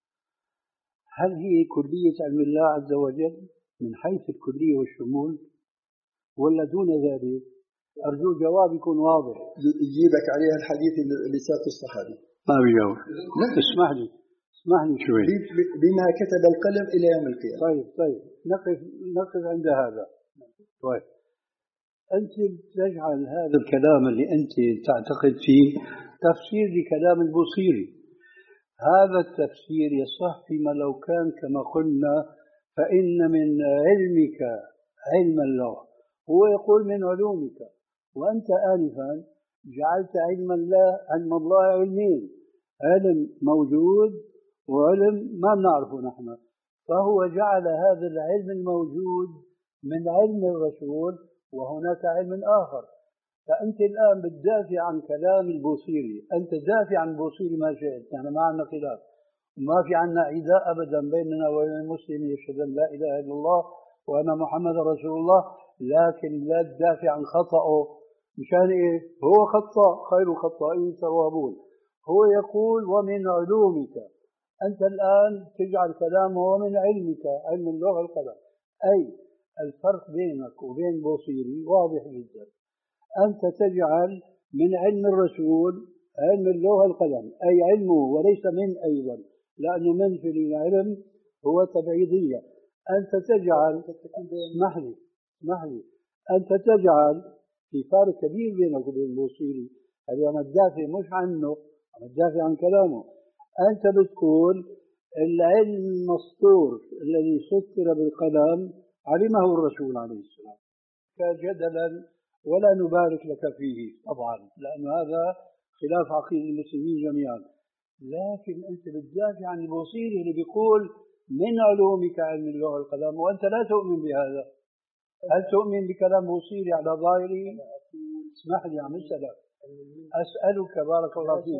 هل هي كلية علم الله عز وجل من حيث الكلية والشمول ولا دون ذلك؟ أرجو جواب يكون واضح. يجيبك عليها الحديث اللي ساق الصحابي. ما بيجاوب. اسمح لي اسمح لي شوي. بما كتب القلم إلى يوم القيامة. طيب طيب نقف نقف عند هذا. طيب أنت تجعل هذا الكلام اللي أنت تعتقد فيه تفسير لكلام البوصيري. هذا التفسير يصح فيما لو كان كما قلنا فإن من علمك علم الله، هو يقول من علومك، وأنت آنفا جعلت علم الله علم الله علمين، علم موجود وعلم ما بنعرفه نحن، فهو جعل هذا العلم الموجود من علم الرسول وهناك علم آخر. فأنت الآن بتدافع عن كلام البوصيري، أنت دافع عن البوصيري ما شئت، يعني ما عندنا خلاف وما في عندنا عداء أبدا بيننا وبين المسلم يشهد أن لا إله إلا الله وأنا محمد رسول الله، لكن لا تدافع عن خطأه. مشان إيه؟ هو خطأ، خير الخطائين توابون. هو يقول ومن علومك، أنت الآن تجعل كلامه ومن علمك علم اللغة القلم، أي الفرق بينك وبين البوصيري واضح جدا. أنت تجعل من علم الرسول علم اللغة القلم، أي علمه وليس من أيضا، لأنه من في العلم هو تبعيضية. أنت تجعل اسمح لي اسمح لي أنت تجعل في فارق كبير بينك وبين البوصيري. هذا أنا أدافع مش عنه، أنا أدافع عن كلامه. أنت بتقول العلم المسطور الذي سطر بالقلم علمه الرسول عليه السلام كجدلا ولا نبارك لك فيه طبعا، لأن هذا خلاف عقيدة المسلمين جميعا. لكن أنت بتدافع عن البوصيري اللي بيقول من علومك علم اللغة القلم، وأنت لا تؤمن بهذا. هل تؤمن بكلام بوصيري على ظاهره؟ اسمح لي عم أسألك أسألك بارك الله فيك.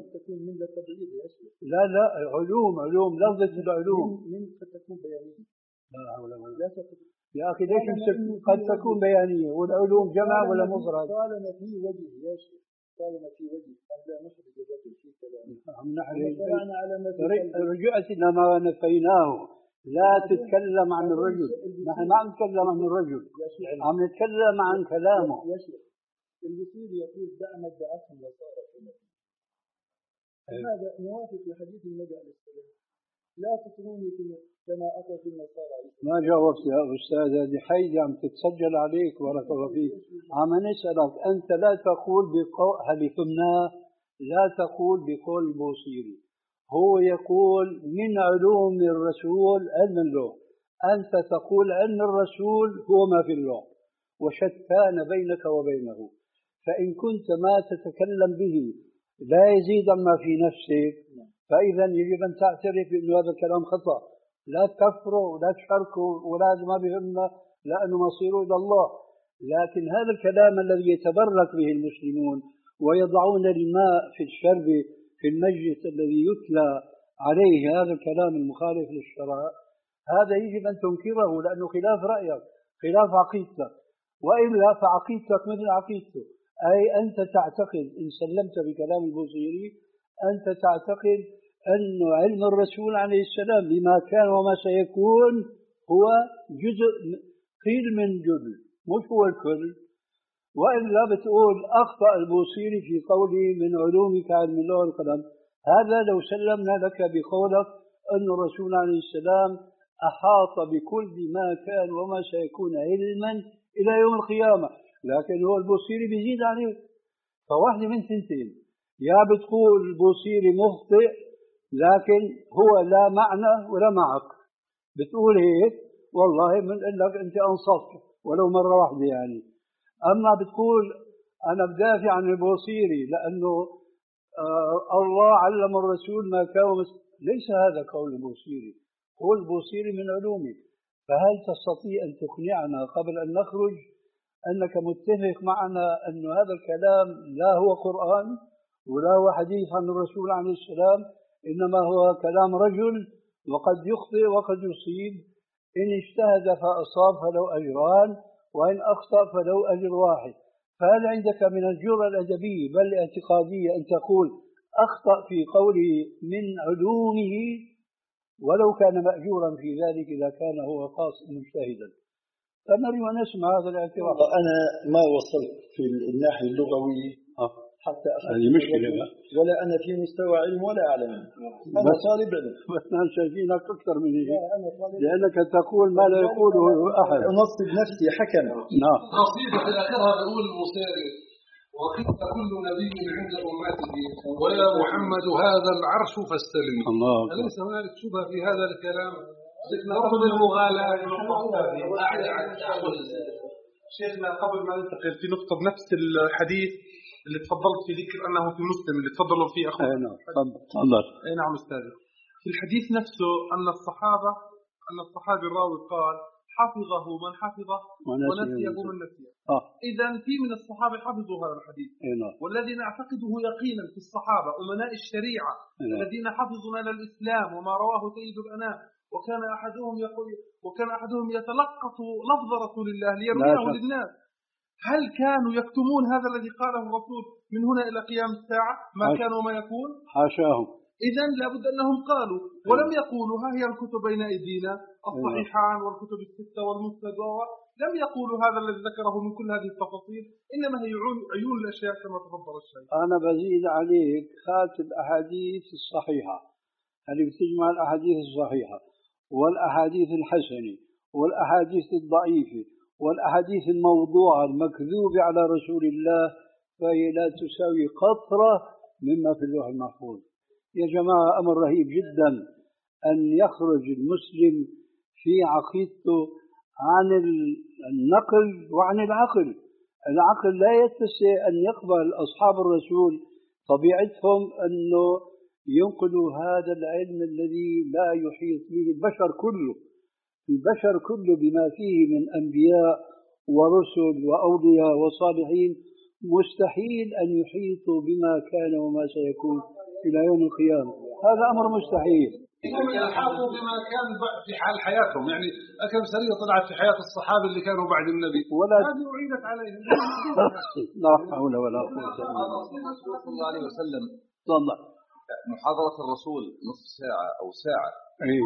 لا لا علوم علوم لفظة العلوم من قد تكون بيانية. لا حول ولا قوة يا أخي ليش قد تكون بيانية والعلوم جمع ولا مفرد؟ طالما في وجه يا شيخ، طالما في وجه أن لا نخرج الرجل في كلامه. عم نحن رجعت إلى ما نفيناه لا تتكلم عن الرجل، نحن ما عم نتكلم عن الرجل، عم نتكلم عن كلامه. البصيري يقول دع ما ادعته النصارى هذا موافق لحديث النبي عليه السلام لا تطروني كما أتت النصارى. ما جاوبت يا أستاذ، هذه حيدة عم تتسجل عليك بارك الله فيك. عم نسألك أنت لا تقول بقول هل فهمناه، لا تقول بقول البوصيري، هو يقول من علوم الرسول علم اللغة، أنت تقول علم الرسول هو ما في اللغة وشتان بينك وبينه. فإن كنت ما تتكلم به لا يزيد ما في نفسك، فإذا يجب أن تعترف بأن هذا الكلام خطأ. لا تكفره ولا تشاركه ولا ما بهمنا لأنه مصيره إلى الله. لكن هذا الكلام الذي يتبرك به المسلمون ويضعون الماء في الشرب في المجلس الذي يتلى عليه هذا الكلام المخالف للشرع، هذا يجب أن تنكره لأنه خلاف رأيك خلاف عقيدتك، وإلا فعقيدتك مثل عقيدته. أي أنت تعتقد إن سلمت بكلام البوصيري أنت تعتقد أن علم الرسول عليه السلام بما كان وما سيكون هو جزء قيل من جزء مش هو الكل. وإلا بتقول أخطأ البوصيري في قوله من علومك علم اللغة والقلم، هذا لو سلمنا لك بقولك أن الرسول عليه السلام أحاط بكل ما كان وما سيكون علما إلى يوم القيامة، لكن هو البوصيري بيزيد عليه. فواحدة من سنتين، يا بتقول البوصيري مخطئ لكن هو لا معنى ولا معك، بتقول هيك والله بنقول لك أنت أنصفت ولو مرة واحدة يعني. أما بتقول أنا بدافع عن البوصيري لأنه آه الله علم الرسول ما كان، ليس هذا قول البوصيري، قول البوصيري من علومه. فهل تستطيع أن تقنعنا قبل أن نخرج أنك متفق معنا أن هذا الكلام لا هو قرآن ولا هو حديث عن الرسول عليه السلام، إنما هو كلام رجل وقد يخطئ وقد يصيب، إن اجتهد فأصاب فله أجران وإن أخطأ فله أجر واحد. فهل عندك من الجرأة الأدبية بل الاعتقادية أن تقول أخطأ في قوله من علومه ولو كان مأجورا في ذلك إذا كان هو قاصد مجتهدا؟ فنريد أن نسمع هذا الاعتراف. أنا ما وصلت في الناحية اللغوية حتى هذه مشكلة، ولا أنا في مستوى علم ولا أعلم، أنا طالب علم. بس نحن شايفينك أكثر من هيك لأنك تقول ما لا يقوله أحد. أنصب نفسي حكم. نعم. قصيدة في آخرها بيقول البوصيري وقيل كل نبي عند أمته ويا محمد هذا العرش فاستلم. الله. أليس هنالك شبهة في هذا الكلام؟ نقصد المغالاة شيخنا قبل ما ننتقل في نقطة بنفس الحديث اللي تفضلت في ذكر أنه في مسلم اللي تفضلوا فيه أخوة. أي نعم تفضل. أي نعم أستاذي. في الحديث نفسه أن الصحابة أن الصحابي الراوي قال حفظه من حفظه ونسيه من نسيه. آه. إذا في من الصحابة حفظوا هذا الحديث. نعم. والذي نعتقده يقينا في الصحابة أمناء الشريعة نعم. الذين حفظوا لنا الإسلام وما رواه سيد الأنام، وكان أحدهم يقول وكان أحدهم يتلقط لفظ رسول الله ليرويه للناس. هل كانوا يكتمون هذا الذي قاله الرسول من هنا إلى قيام الساعة ما كان وما يكون؟ حاشاهم. إذن لابد أنهم قالوا ولم يقولوا ها هي الكتب بين أيدينا الصحيحان والكتب الستة والمسند، لم يقولوا هذا الذي ذكره من كل هذه التفاصيل، إنما هي عيون الأشياء كما تفضل الشيخ. أنا بزيد عليك خات الأحاديث الصحيحة، هذه تجمع الأحاديث الصحيحة والأحاديث الحسنة والأحاديث الضعيفة والأحاديث الموضوعة المكذوبة على رسول الله، فهي لا تساوي قطرة مما في اللوح المحفوظ. يا جماعة أمر رهيب جدا أن يخرج المسلم في عقيدته عن النقل وعن العقل. العقل لا يتسع أن يقبل أصحاب الرسول طبيعتهم أنه ينقلوا هذا العلم الذي لا يحيط به البشر كله، البشر كله بما فيه من أنبياء ورسل وأولياء وصالحين، مستحيل أن يحيطوا بما كان وما سيكون إلى يوم القيامة. هذا أمر مستحيل. يحاطوا بما كان في حال حياتهم، يعني أكم سرية طلعت في حياة الصحابة اللي كانوا بعد النبي ولا هذه أعيدت عليهم. لا حول ولا قوة إلا بالله. صلى الله عليه وسلم تفضل. محاضرة الرسول نصف ساعة أو ساعة. أي.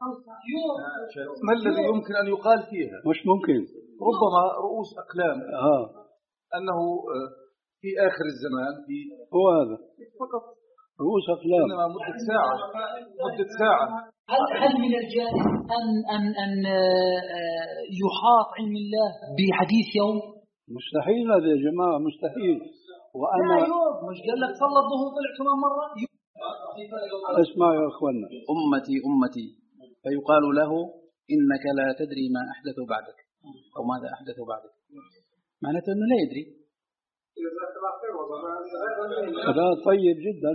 ما الذي يمكن أن يقال فيها؟ مش ممكن. ربما رؤوس أقلام. آه. أنه في آخر الزمان في هو هذا فقط رؤوس أقلام. إنما مدة ساعة مدة ساعة. هل هل من الجائز أن أن أن يحاط علم الله بحديث يوم؟ مستحيل هذا يا جماعة، مستحيل. وأنا لا يوم مش قال لك صلى الظهر طلع كمان مرة. اسمعوا يا أخوانا، أمتي أمتي فيقال له إنك لا تدري ما أحدث بعدك أو ماذا أحدث بعدك، معناته أنه لا يدري. هذا طيب جدا.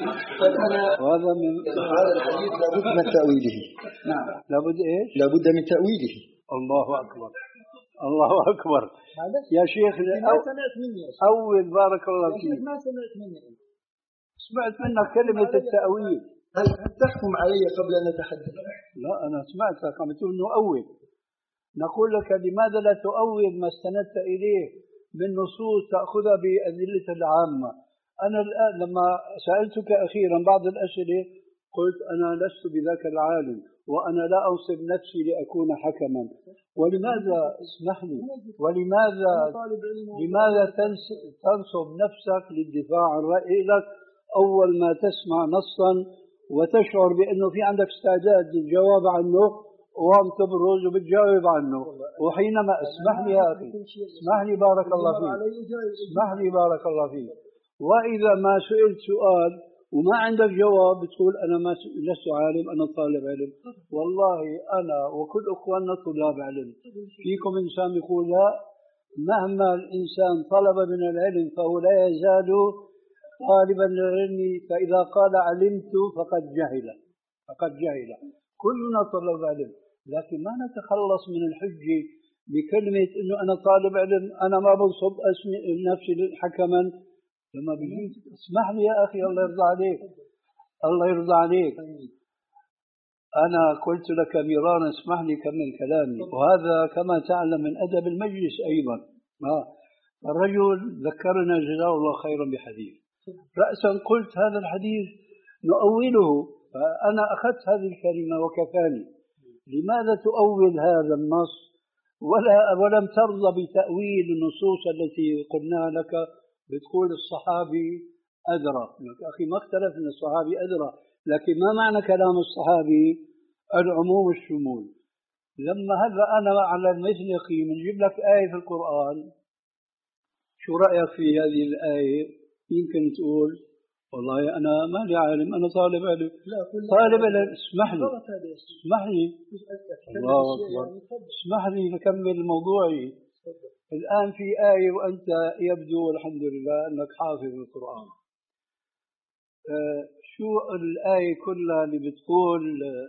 وهذا من هذا الحديث لابد من تأويله. نعم لابد إيش؟ لابد من تأويله. الله أكبر الله أكبر يا شيخ. ما سمعت مني أول بارك الله فيك. ما سمعت مني. سمعت منك كلمة التأويل. هل تحكم علي قبل أن أتحدث؟ لا أنا سمعتك عم تقول نؤول. نقول لك لماذا لا تؤول ما استندت إليه من نصوص تأخذها بأدلة العامة. أنا الآن لما سألتك أخيرا بعض الأسئلة قلت أنا لست بذاك العالم وأنا لا أنصب نفسي لأكون حكما. ولماذا اسمح لي ولماذا لماذا تنصب نفسك للدفاع عن رأيك لك أول ما تسمع نصا وتشعر بأنه في عندك استعداد للجواب عنه وهم تبرز وبتجاوب عنه. وحينما اسمح لي يا أخي اسمح لي بارك الله فيك اسمح لي بارك الله فيك وإذا ما سئلت سؤال وما عندك جواب بتقول أنا ما لست عالم أنا طالب علم. والله أنا وكل أخواننا طلاب علم. فيكم إنسان يقول لا، مهما الإنسان طلب من العلم فهو لا يزال طالبا للعلم، فإذا قال علمت فقد جهل فقد جهل. كلنا طلاب علم، لكن ما نتخلص من الحجة بكلمة إنه أنا طالب علم أنا ما بنصب اسمي نفسي حكما. لما بيجي اسمح لي يا أخي الله يرضى عليك الله يرضى عليك. أنا قلت لك مرارا اسمح لي كمل كلامي. وهذا كما تعلم من أدب المجلس أيضا. الرجل ذكرنا جزاه الله خيرا بحديث رأسا قلت هذا الحديث نؤوله، فأنا أخذت هذه الكلمة وكفاني. لماذا تؤول هذا النص ولا ولم ترضى بتأويل النصوص التي قلناها لك؟ بتقول الصحابي أدرى. أخي ما اختلف أن الصحابي أدرى، لكن ما معنى كلام الصحابي؟ العموم والشمول. لما هذا أنا على المثلقي بنجيب لك آية في القرآن، شو رأيك في هذه الآية؟ يمكن تقول والله أنا ما لي عالم أنا طالب علم. طالب علم اسمح لي اسمح لي الله أكبر اسمح لي نكمل موضوعي. الآن في آية وأنت يبدو الحمد لله أنك حافظ القرآن. آه شو الآية كلها اللي بتقول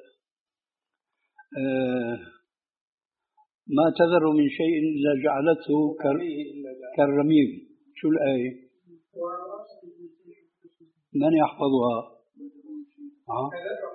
آه ما تذر من شيء إلا جعلته كالرميم؟ شو الآية؟ من يحفظها؟ ها؟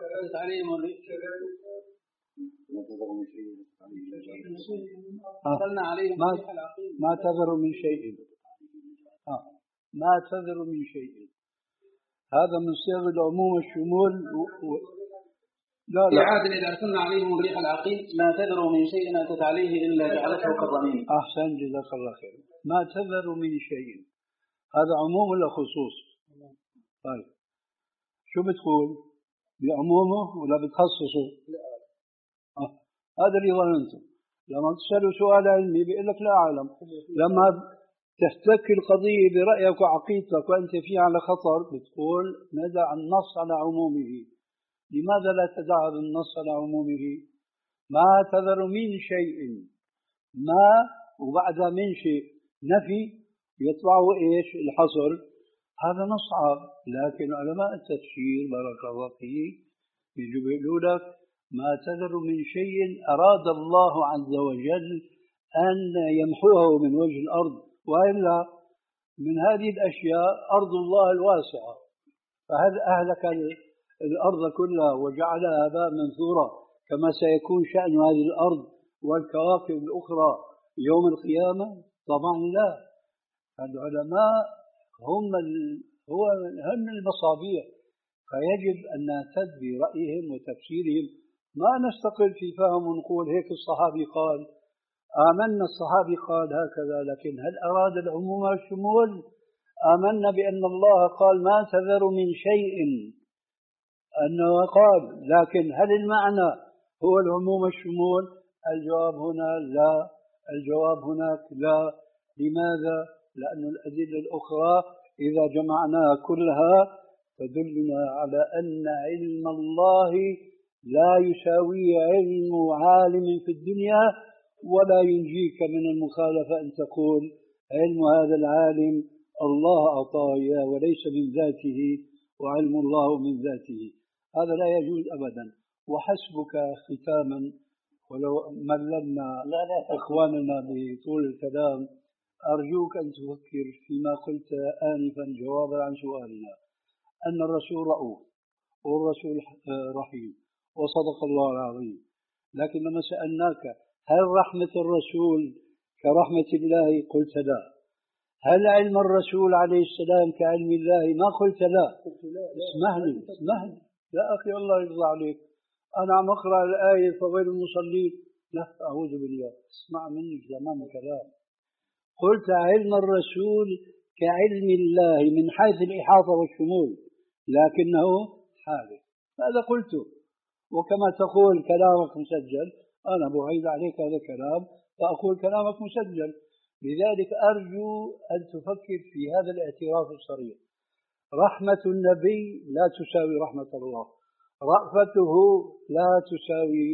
ما ما تذر من شيء آه. ما تذر من شيء هذا من صيغ العموم والشمول و... و... لا لا عاد إذا أرسلنا عليهم الريح العقيم ما تذر من شيء أتت عليه إلا جعلته كالرميم. أحسن جزاك الله خير. ما تذر من شيء هذا عموم ولا خصوص؟ طيب شو بتقول؟ بعمومه ولا بتخصصه؟ آه. هذا اللي ظننته. لما تسأله سؤال علمي بيقول لك لا أعلم. لما تحتك القضية برأيك وعقيدتك وأنت فيه على خطر بتقول ندع النص على عمومه. لماذا لا تدع النص على عمومه؟ ما تذر من شيء ما وبعد من شيء نفي يطلعوا إيش الحصر. هذا نص عام، لكن علماء التفسير بارك الله فيه يجوا يقولوا لك ما تذر من شيء أراد الله عز وجل أن يمحوه من وجه الأرض، وإلا من هذه الأشياء أرض الله الواسعة فهل أهلك الأرض كلها وجعلها هباء منثورا كما سيكون شأن هذه الأرض والكواكب الأخرى يوم القيامة؟ طبعا لا. العلماء هم هم المصابيح فيجب أن نعتد برأيهم وتفسيرهم، ما نستقل في فهم ونقول هيك الصحابي قال، آمنا الصحابي قال هكذا، لكن هل أراد العموم والشمول؟ آمنا بأن الله قال ما تذر من شيء أنه قال، لكن هل المعنى هو العموم والشمول؟ الجواب هنا لا، الجواب هناك لا. لماذا؟ لأن الأدلة الأخرى إذا جمعناها كلها تدلنا على أن علم الله لا يساوي علم عالم في الدنيا، ولا ينجيك من المخالفة أن تقول علم هذا العالم الله أعطاه إياه وليس من ذاته، وعلم الله من ذاته، هذا لا يجوز أبدا. وحسبك ختاما، ولو مللنا إخواننا بطول الكلام، أرجوك أن تفكر فيما قلت آنفا جوابا عن سؤالنا، أن الرسول رؤوف والرسول رحيم وصدق الله العظيم، لكن لما سألناك هل رحمة الرسول كرحمة الله قلت لا، هل علم الرسول عليه السلام كعلم الله ما قلت لا. اسمح لي اسمح لي يا أخي الله يرضى عليك، أنا عم أقرأ الآية فويل المصلين، لا أعوذ بالله، اسمع مني تمام الكلام. قلت علم الرسول كعلم الله من حيث الإحاطة والشمول، لكنه حادث، هذا قلته. وكما تقول كلامك مسجل، أنا بعيد عليك هذا الكلام فأقول كلامك مسجل. لذلك أرجو أن تفكر في هذا الاعتراف الصريح، رحمة النبي لا تساوي رحمة الله، رأفته لا تساوي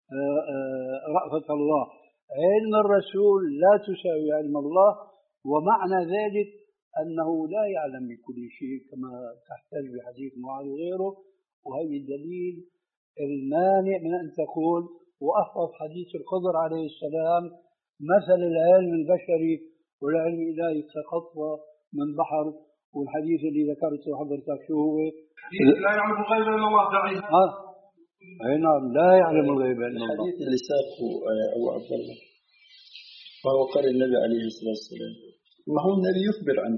رأفة الله، علم الرسول لا تساوي علم الله. ومعنى ذلك أنه لا يعلم بكل شيء كما تحتاج بحديث معاذ وغيره، وهي الدليل المانع من أن تقول وأحفظ حديث الخضر عليه السلام مثل العلم البشري والعلم الإلهي كقطرة من بحر، والحديث اللي ذكرته حضرتك شو هو؟ لا يعلم الغيب إلا الله دعيه. اه اي نعم، لا يعلم الغيب إلا الله. الحديث اللي ساقه أبو عبد الله وهو قال النبي عليه الصلاة والسلام، ما هو النبي يخبر عنه،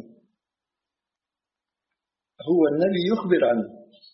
هو النبي يخبر عنه،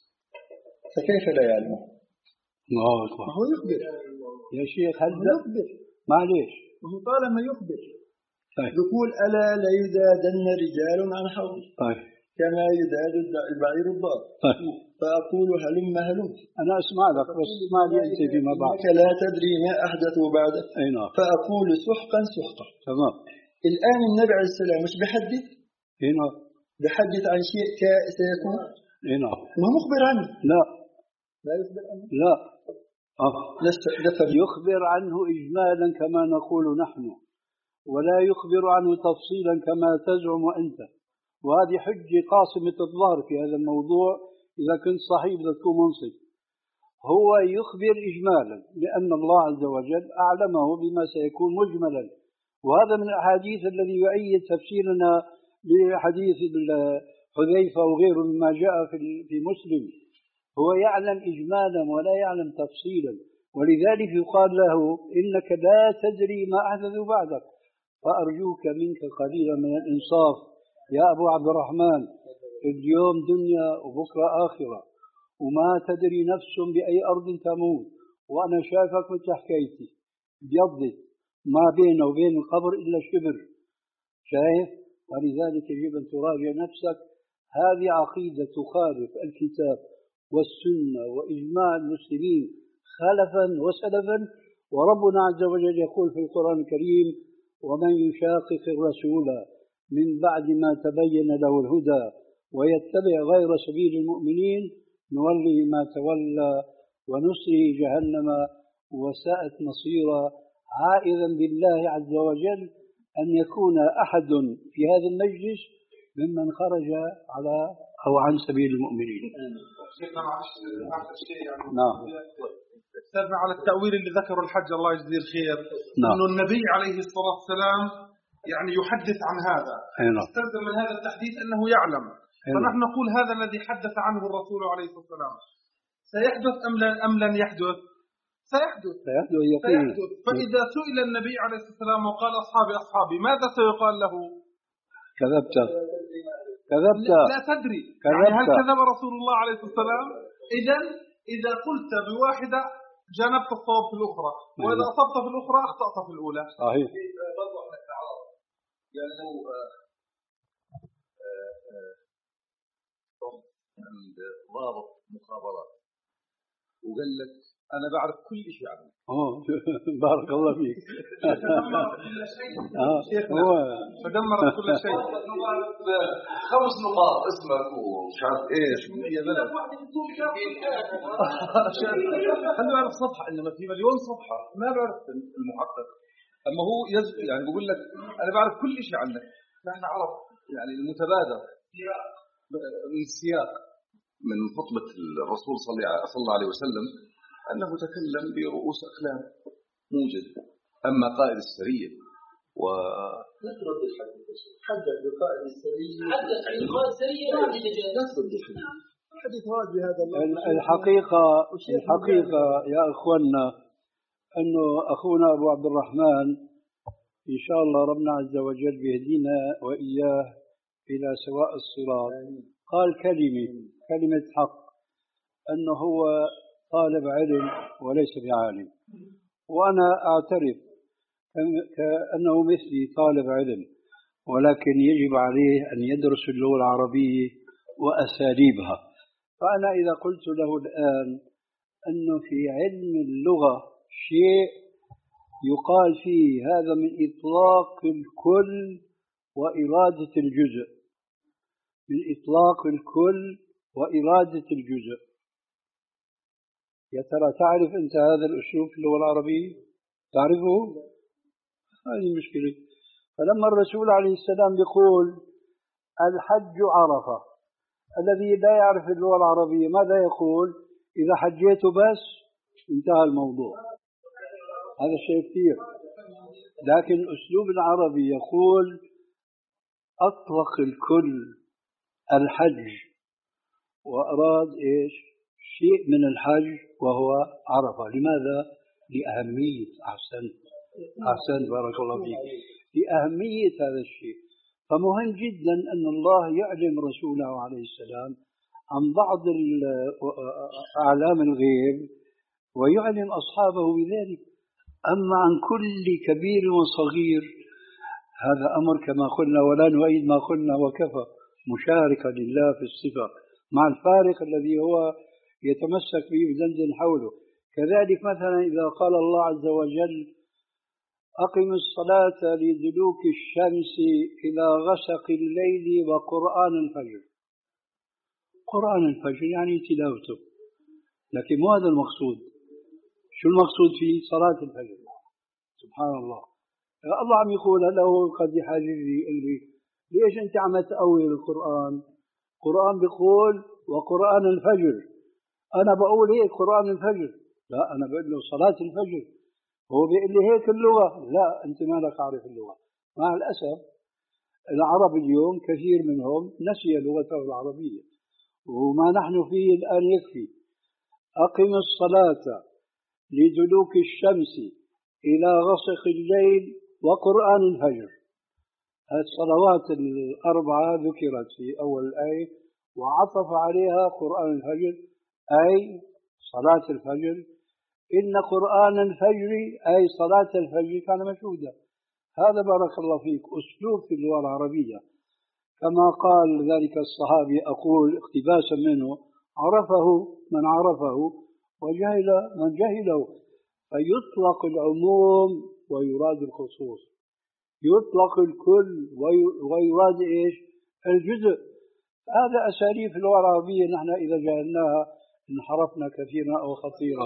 فكيف لا يعلمه؟ الله أكبر. ما هو يخبر يا شيخ، هل يخبر؟ معليش، ما هو طالما يخبر. طيب. يقول ألا لا يزادن رجال عن حوض طيب. كما يزاد البعير الضال. طيب. فأقول هلم هلم. أنا أسمع لك، بس اسمع لي أنت فيما بعد. إنك لا تدري ما أحدثوا بعدك. أي نعم. فأقول سحقا سحقا. تمام. الآن النبي عليه السلام مش بحدث؟ أي نعم. بحدث عن شيء سيكون؟ أي نعم. ما مخبر عنه. لا. لا يخبر عنه. لا. أه. يخبر عنه إجمالا كما نقول نحن، ولا يخبر عنه تفصيلا كما تزعم أنت، وهذه حجة قاصمة الظهر في هذا الموضوع. إذا كنت صحيح بدك تكون منصف. هو يخبر إجمالا لأن الله عز وجل أعلمه بما سيكون مجملا، وهذا من الأحاديث الذي يؤيد تفسيرنا لحديث حذيفة وغيره مما جاء في مسلم. هو يعلم إجمالا ولا يعلم تفصيلا، ولذلك يقال له إنك لا تدري ما أحدث بعدك. فأرجوك منك قليلا من الإنصاف يا أبو عبد الرحمن، اليوم دنيا وبكرة آخرة، وما تدري نفس بأي أرض تموت، وأنا شايفك مثل حكايتي بيضت ما بينه وبين القبر إلا شبر، شايف؟ ولذلك يجب أن تراجع نفسك. هذه عقيدة تخالف الكتاب والسنة وإجماع المسلمين خلفا وسلفا. وربنا عز وجل يقول في القرآن الكريم: ومن يشاقق الرسول من بعد ما تبين له الهدى ويتبع غير سبيل المؤمنين نوله ما تولى ونصره جهنم وساءت مصيرا. عائذا بالله عز وجل أن يكون أحد في هذا المجلس ممن خرج على أو عن سبيل المؤمنين. نعم. استاذنا على التأويل اللي ذكره الحج الله يجزيه الخير، نعم. إنه النبي عليه الصلاة والسلام يعني يحدث عن هذا، نعم. استلزم من هذا التحديث أنه يعلم. نعم. فنحن نقول هذا الذي حدث عنه الرسول عليه الصلاة والسلام سيحدث أم لن, أم لن يحدث؟ سيحدث. سيحدث, سيحدث. فإذا سئل النبي عليه الصلاة والسلام وقال أصحابي أصحابي ماذا سيقال له؟ كذبت. كذبت. لا تدري كذبت. يعني هل كذب رسول الله عليه الصلاة والسلام؟ إذا إذا قلت بواحدة جانبت الصواب في الأخرى، وإذا أصبت في الأخرى أخطأت في الأولى. صحيح. يعني لو عند ضابط مخابرات وقال لك أنا بعرف كل شيء عنك. أوه بارك الله فيك. فدمرت كل شيء. هو فدمرت كل شيء. خمس نقاط اسمك ومش عارف إيش يا بلد. خلوا يعرف صفحة، إنما في مليون صفحة ما بعرف المحقق. أما هو يز يعني بقول لك أنا بعرف كل شيء عنك. نحن عرف يعني المتبادر من السياق من خطبة الرسول صلى الله عليه وسلم أنه تكلم برؤوس أقلام موجد. أما قائد السرية و لا ترد الحديث، حدث بقائد السرية، حدث عن قائد السرية لا ترد الحديث هذا بهذا الحقيقة الحقيقة يا أخواننا أنه أخونا أبو عبد الرحمن إن شاء الله ربنا عز وجل بيهدينا وإياه إلى سواء الصراط قال كلمة كلمة حق أنه هو طالب علم وليس بعالم، وأنا أعترف كأنه مثلي طالب علم، ولكن يجب عليه أن يدرس اللغة العربية وأساليبها. فأنا إذا قلت له الآن أنه في علم اللغة شيء يقال فيه هذا من إطلاق الكل وإرادة الجزء، من إطلاق الكل وإرادة الجزء. يا ترى تعرف أنت هذا الأسلوب في اللغة العربية؟ تعرفه؟ هذه المشكلة. فلما الرسول عليه السلام يقول الحج عرفة، الذي لا يعرف اللغة العربية ماذا يقول؟ إذا حجيت بس انتهى الموضوع. هذا الشيء كثير. لكن الأسلوب العربي يقول أطلق الكل الحج وأراد إيش؟ شيء من الحج وهو عرفة. لماذا؟ لأهمية أحسنت أحسنت بارك الله فيك، لأهمية هذا الشيء. فمهم جدا أن الله يعلم رسوله عليه السلام عن بعض أعلام الغيب ويعلم أصحابه بذلك. أما عن كل كبير وصغير هذا أمر كما قلنا ولا نؤيد ما قلنا وكفى مشاركة لله في الصفة مع الفارق الذي هو يتمسك به بدندن حوله. كذلك مثلا إذا قال الله عز وجل أقم الصلاة لدلوك الشمس إلى غسق الليل وقرآن الفجر. قرآن الفجر يعني تلاوته، لكن مو هذا المقصود. شو المقصود فيه؟ صلاة الفجر. سبحان الله. الله عم يقول له قد يحاجرني لي ليش أنت عم تأول القرآن؟ القرآن بيقول وقرآن الفجر، أنا بقول هيك قرآن الفجر، لا أنا بقول له صلاة الفجر، هو بيقول لي هيك اللغة، لا أنت ما لك عارف اللغة. مع الأسف العرب اليوم كثير منهم نسي لغته العربية، وما نحن فيه الآن يكفي. أقم الصلاة لدلوك الشمس إلى غسق الليل وقرآن الفجر. الصلوات الأربعة ذكرت في أول الآية وعطف عليها قرآن الفجر أي صلاة الفجر. إن قرآن الفجر أي صلاة الفجر كان مشهودا. هذا بارك الله فيك أسلوب في اللغة العربية، كما قال ذلك الصحابي أقول اقتباسا منه عرفه من عرفه وجهل من جهله. فيطلق العموم ويراد الخصوص، يطلق الكل ويراد إيش؟ الجزء. هذا أساليب في اللغة العربية نحن إذا جهلناها انحرفنا كثيرا أو خطيرا.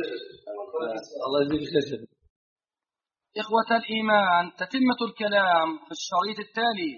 الله يجزيك خير. إخوة الإيمان، تتمة الكلام في الشريط التالي.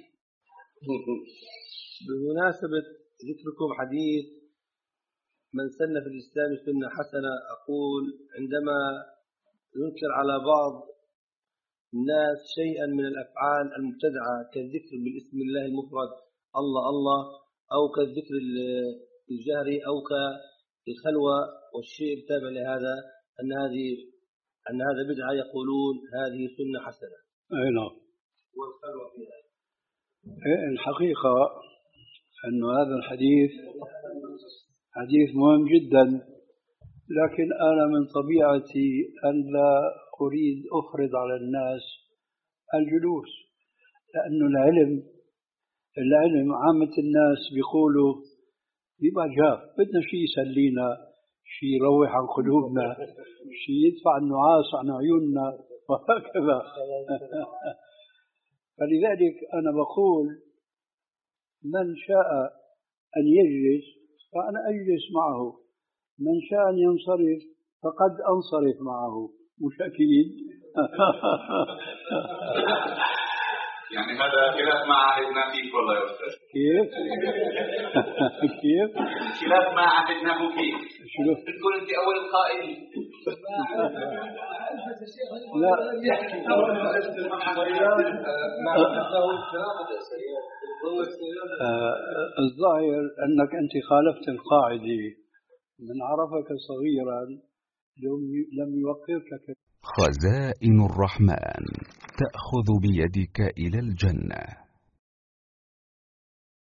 بمناسبة ذكركم حديث من سن في الإسلام سنة حسنة، أقول عندما ينكر على بعض الناس شيئا من الأفعال المبتدعة كالذكر بالاسم الله المفرد الله الله، أو كالذكر الجهري، أو كالخلوة والشيء التابع لهذا، أن هذه أن هذا بدعة، يقولون هذه سنة حسنة. أي نعم. والخلوة فيها الحقيقة أنه هذا الحديث حديث مهم جدا، لكن أنا من طبيعتي أن لا أريد أفرض على الناس الجلوس، لأنه العلم العلم عامة الناس بيقولوا بما جاء بدنا شيء يسلينا، شيء يروح عن قلوبنا، شيء يدفع النعاس عن عيوننا وهكذا. فلذلك أنا بقول من شاء أن يجلس فأنا أجلس معه، من شاء أن ينصرف فقد أنصرف معه، مش أكيد. يعني هذا خلاف ما عهدنا فيك والله يا أستاذ. كيف؟ كيف؟ خلاف ما عهدناه فيك. شنو؟ بتقول أنت أول القائل. لا. الظاهر أنك أنت خالفت القاعدة، من عرفك صغيرا لم يوقفك. خزائن الرحمن تأخذ بيدك إلى الجنة.